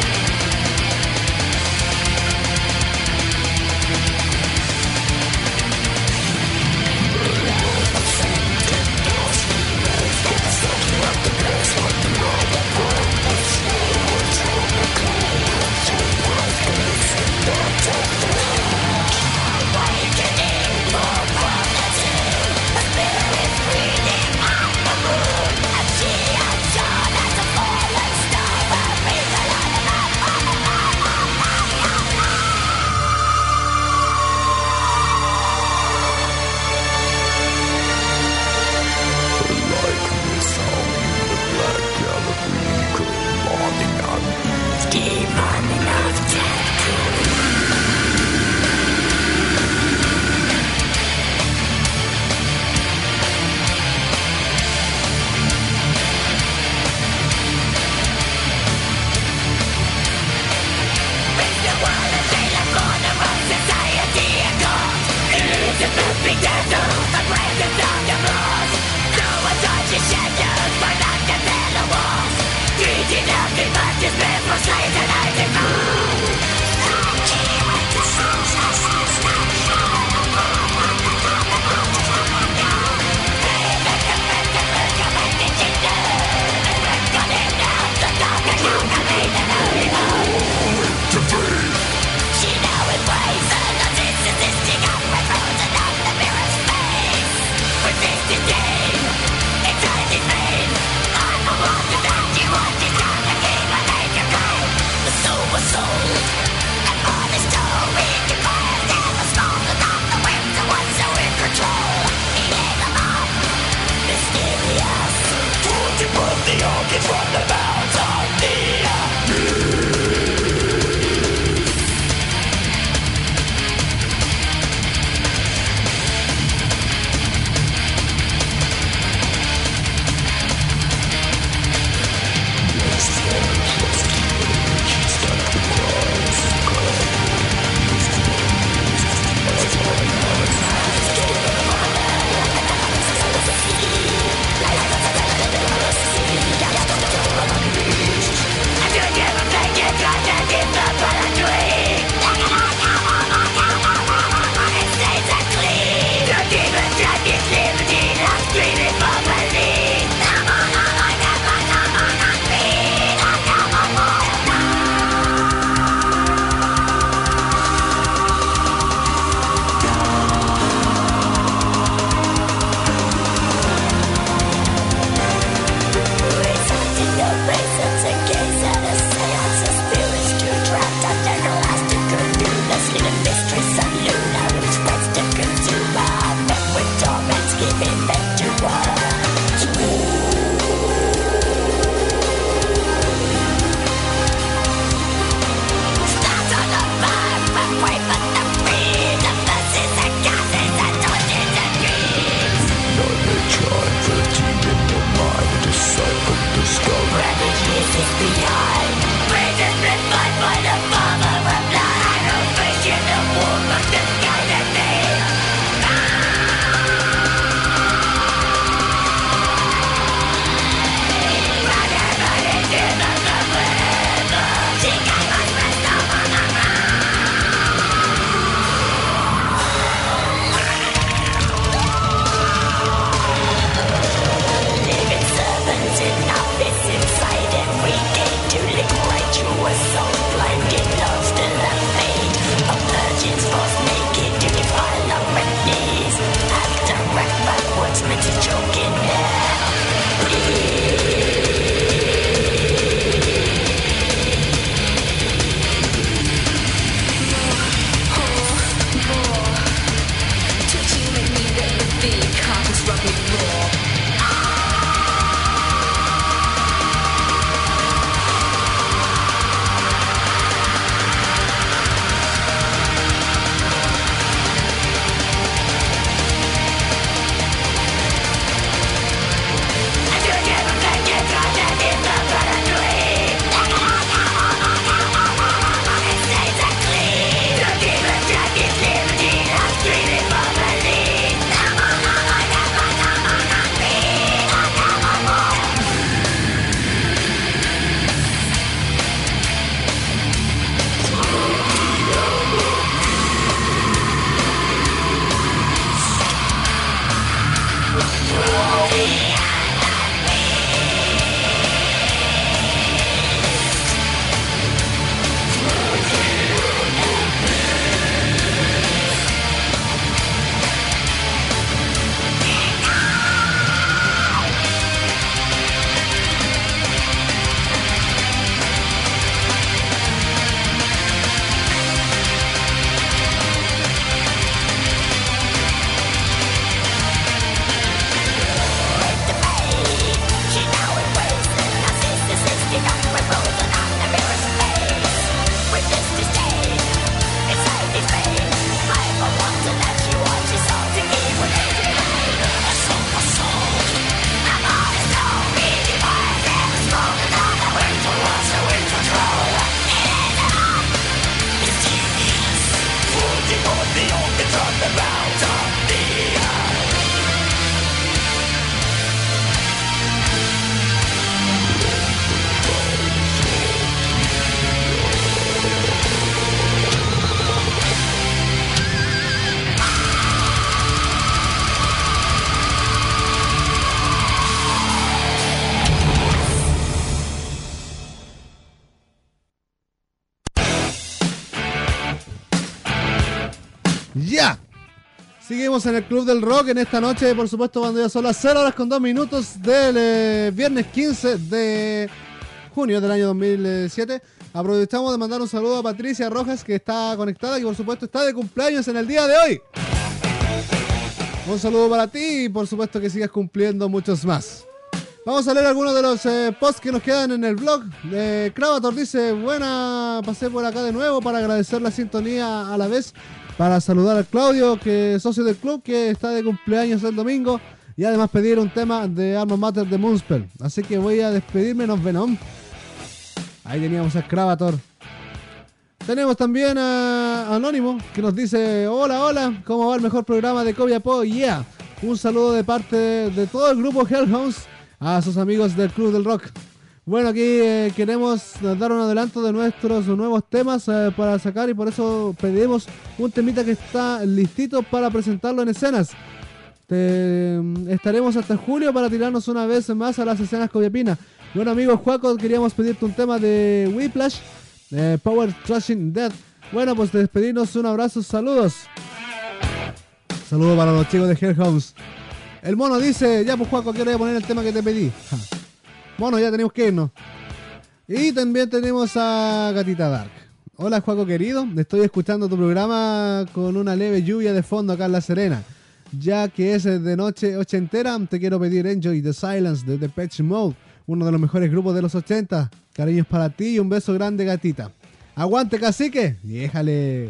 Ya. Seguimos en el Club del Rock en esta noche, por supuesto, cuando ya son las cero horas con dos minutos del eh, viernes quince de junio del año dos mil siete. Aprovechamos de mandar un saludo a Patricia Rojas, que está conectada y por supuesto está de cumpleaños en el día de hoy. Un saludo para ti y por supuesto que sigas cumpliendo muchos más. Vamos a leer algunos de los eh, posts que nos quedan en el blog. Eh, Cravator dice, buena, pasé por acá de nuevo para agradecer la sintonía a la vez, para saludar a Claudio, que es socio del club, que está de cumpleaños el domingo, y además pedir un tema de Alma Mater de Moonspell. Así que voy a despedirme, nos Venom. Ahí teníamos a Cravator. Tenemos también a Anónimo, que nos dice, hola, hola, ¿cómo va el mejor programa de Copiapó? Yeah. Un saludo de parte de todo el grupo Hellhounds a sus amigos del Club del Rock. Bueno, aquí eh, queremos dar un adelanto de nuestros nuevos temas eh, para sacar, y por eso pedimos un temita que está listito para presentarlo en escenas. Te, estaremos hasta julio para tirarnos una vez más a las escenas copiapinas. Bueno, amigo Juaco, queríamos pedirte un tema de Whiplash, eh, Power Trashing Death. Bueno, pues despedirnos, un abrazo, saludos. Saludos para los chicos de Hellhounds. El mono dice, ya pues Juaco, quiero poner el tema que te pedí. Ja. Bueno, ya tenemos que irnos. Y también tenemos a Gatita Dark. Hola, Juaco querido. Estoy escuchando tu programa con una leve lluvia de fondo acá en La Serena. Ya que es de noche ochentera, te quiero pedir Enjoy the Silence de Depeche Mode, uno de los mejores grupos de los ochenta. Cariños para ti y un beso grande, gatita. ¡Aguante, cacique! ¡Déjale!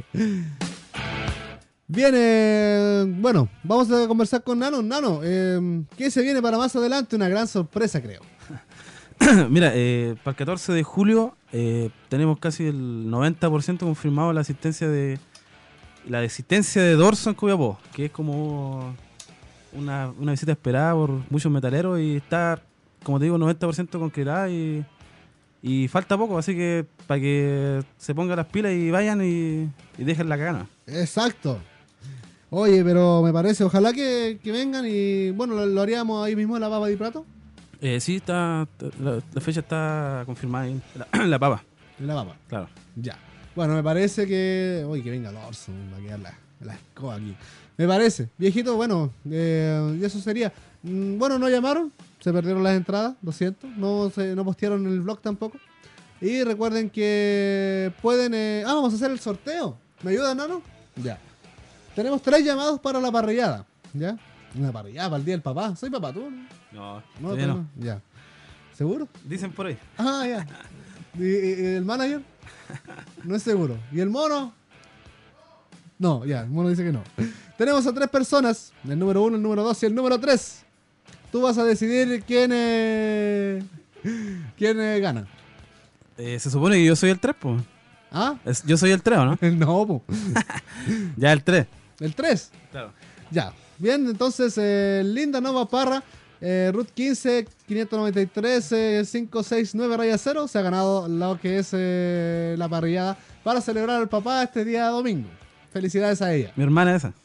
Viene... Bueno, vamos a conversar con Nano. Nano, eh, ¿qué se viene para más adelante? Una gran sorpresa, creo. Mira, eh, para el catorce de julio eh, tenemos casi el noventa por ciento confirmado la asistencia de la asistencia de Dorso en Copiapó, que es como una, una visita esperada por muchos metaleros y está, como te digo, noventa por ciento concretada y, y falta poco, así que para que se pongan las pilas y vayan y, y dejen la gana. Exacto. Oye, pero me parece, ojalá que, que vengan y bueno, lo, lo haríamos ahí mismo en la Papa di Prato. Eh, sí, está la, la fecha está confirmada en la, en la Papa. En la Papa. Claro. Ya. Bueno, me parece que... Oye, que venga Dorso, va a quedar la, la escoba aquí. Me parece. Viejito, bueno, eh, y eso sería. Mm, bueno, no llamaron, se perdieron las entradas, lo siento. No, se, no postearon en el blog tampoco. Y recuerden que pueden... Eh... Ah, vamos a hacer el sorteo. ¿Me ayuda, Nano? Ya. Tenemos tres llamados para la parrillada. ¿Ya? Una parrillada para el día del papá. ¿Soy papá tú? No, No, todavía no. no. Ya. ¿Seguro? Dicen por ahí. Ah, ya. ¿Y, y- y el manager? No es seguro. ¿Y el mono? No, ya, el mono dice que no. Tenemos a tres personas. El número uno, el número dos y el número tres. Tú vas a decidir quién, eh, quién eh, gana. Eh, se supone que yo soy el tres, pues. ¿Ah? Yo soy el tres, ¿o no? No, po. Ya el tres. El tres. Claro. Ya. Bien, entonces, eh, Linda Nova Parra, eh, Ruth quince, quinientos noventa y tres, eh, quinientos sesenta y nueve raya cero, se ha ganado lo que es eh, la parrillada para celebrar al papá este día domingo. Felicidades a ella. Mi hermana esa.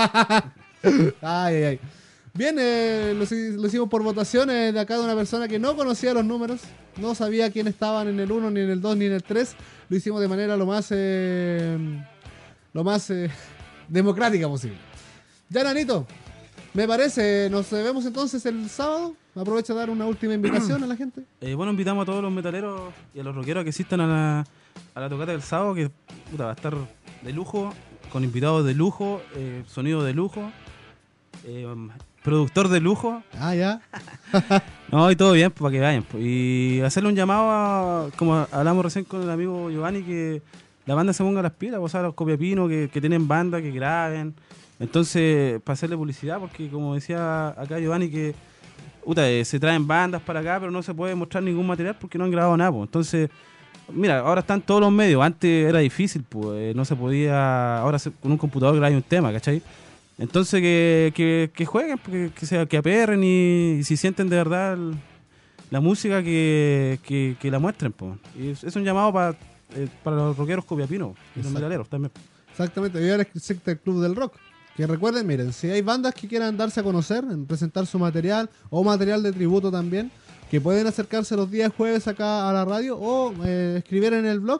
Ay, ay, ay. Bien, eh, lo, lo hicimos por votaciones de acá de una persona que no conocía los números, no sabía quién estaban en el uno, ni en el dos, ni en el tres. Lo hicimos de manera lo más, eh, lo más eh, democrática posible. Ya, Nanito, me parece, nos vemos entonces el sábado. Aprovecho de dar una última invitación a la gente. Eh, bueno, invitamos a todos los metaleros y a los rockeros a que asistan a la, a la tocata del sábado, que puta, va a estar de lujo, con invitados de lujo, eh, sonido de lujo, eh, productor de lujo. Ah, ya. No, y todo bien, pues, para que vayan. Pues. Y hacerle un llamado a, como hablamos recién con el amigo Giovanni, que la banda se ponga las pilas, pues, a los copiapinos que, que tienen banda, que graben. Entonces, para hacerle publicidad, porque como decía acá Giovanni, que puta, eh, se traen bandas para acá, pero no se puede mostrar ningún material porque no han grabado nada. Pues. Entonces, mira, ahora están todos los medios. Antes era difícil, pues eh, no se podía. Ahora se, con un computador grabas un tema, ¿cachai? Entonces, que, que, que jueguen, que, que, sea, que aperren y, y si sienten de verdad el, la música, que, que, que la muestren. Pues. Y es, es un llamado para, eh, para los rockeros copiapinos y los metaleros también. Exactamente, y ahora existe el Club del Rock. Que recuerden, miren, si hay bandas que quieran darse a conocer, presentar su material o material de tributo también, que pueden acercarse los días jueves acá a la radio o eh, escribir en el blog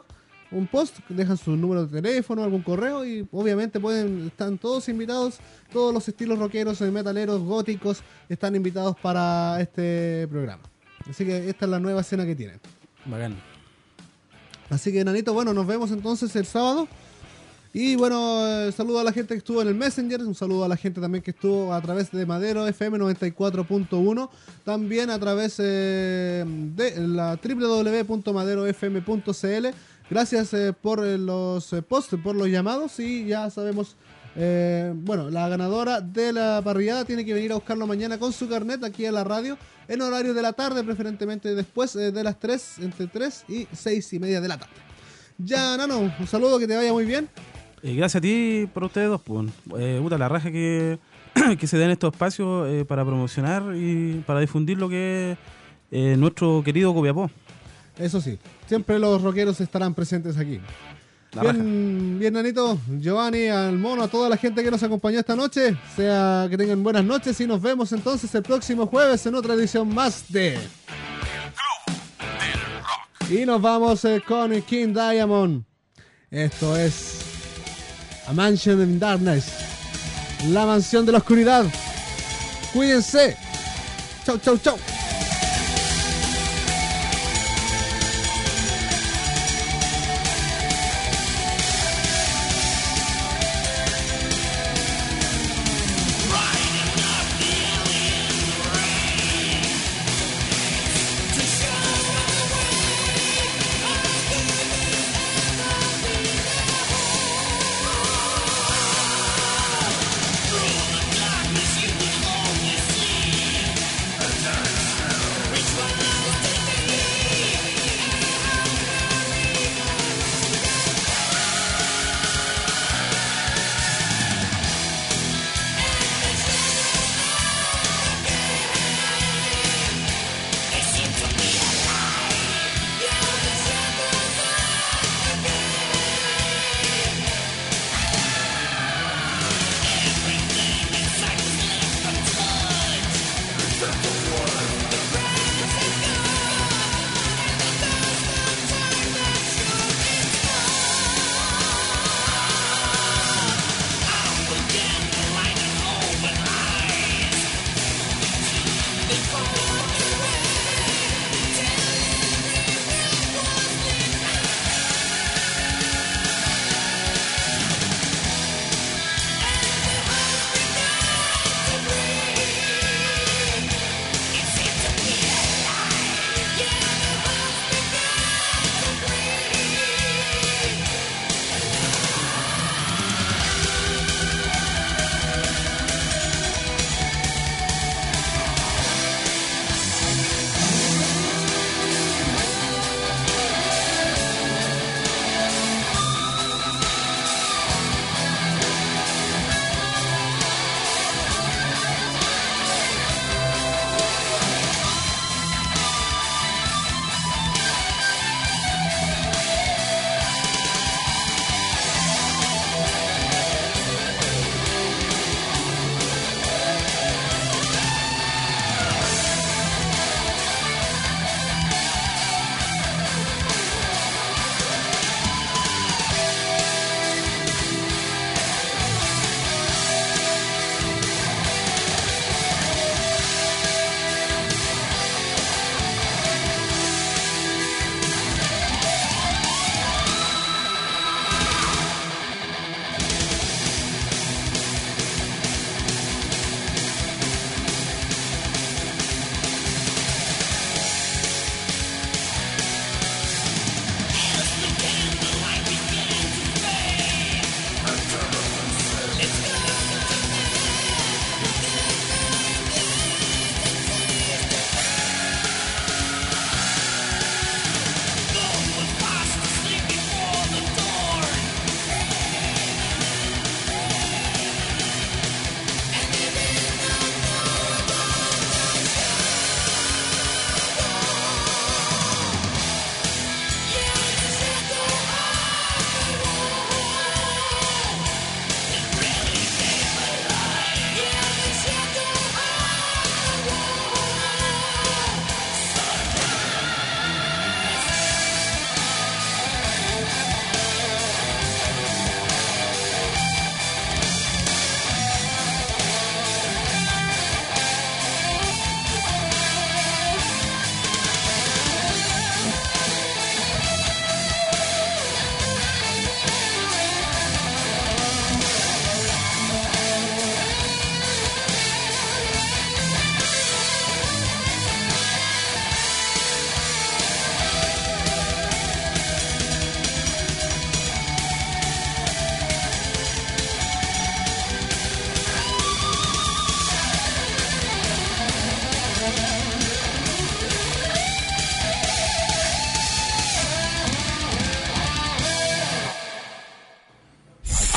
un post, dejan su número de teléfono, algún correo y obviamente pueden, están todos invitados, todos los estilos rockeros, metaleros, góticos, están invitados para este programa. Así que esta es la nueva escena que tienen. Bacán. Así que, Nanito, bueno, nos vemos entonces el sábado. Y bueno, eh, saludo a la gente que estuvo en el Messenger, un saludo a la gente también que estuvo a través de Madero F M noventa y cuatro punto uno, también a través eh, de la doble u doble u doble u punto madero f m punto c l. Gracias eh, por eh, los eh, posts, por los llamados y ya sabemos, eh, bueno, la ganadora de la parrillada tiene que venir a buscarlo mañana con su carnet aquí a la radio, en horario de la tarde, preferentemente después eh, de las tres, entre tres y seis y media de la tarde. Ya, Nano, un saludo, que te vaya muy bien. Eh, gracias a ti por ustedes dos, pues. Eh, puta, la raja que, que se den estos espacios eh, para promocionar y para difundir lo que es eh, nuestro querido Copiapó. Eso sí, siempre los rockeros estarán presentes aquí. La Bien, bien, Nanito, Giovanni, al mono, a toda la gente que nos acompañó esta noche. Sea que tengan buenas noches y nos vemos entonces el próximo jueves en otra edición más de El Club del Rock. Y nos vamos eh, con King Diamond. Esto es A Mansion in Darkness, la mansión de la oscuridad. Cuídense. Chau, chau, chau. Darkness you can only see a dark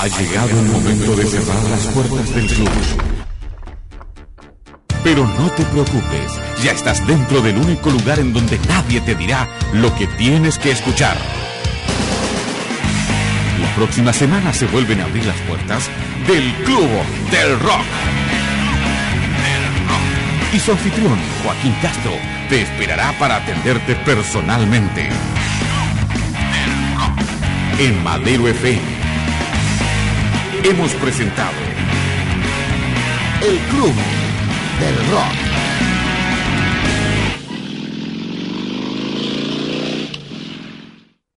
Ha llegado el momento de cerrar las puertas del club. Pero no te preocupes, ya estás dentro del único lugar en donde nadie te dirá lo que tienes que escuchar. La próxima semana se vuelven a abrir las puertas del Club del Rock. Y su anfitrión, Joaquín Castro, te esperará para atenderte personalmente. En Madero F M hemos presentado el Club del Rock.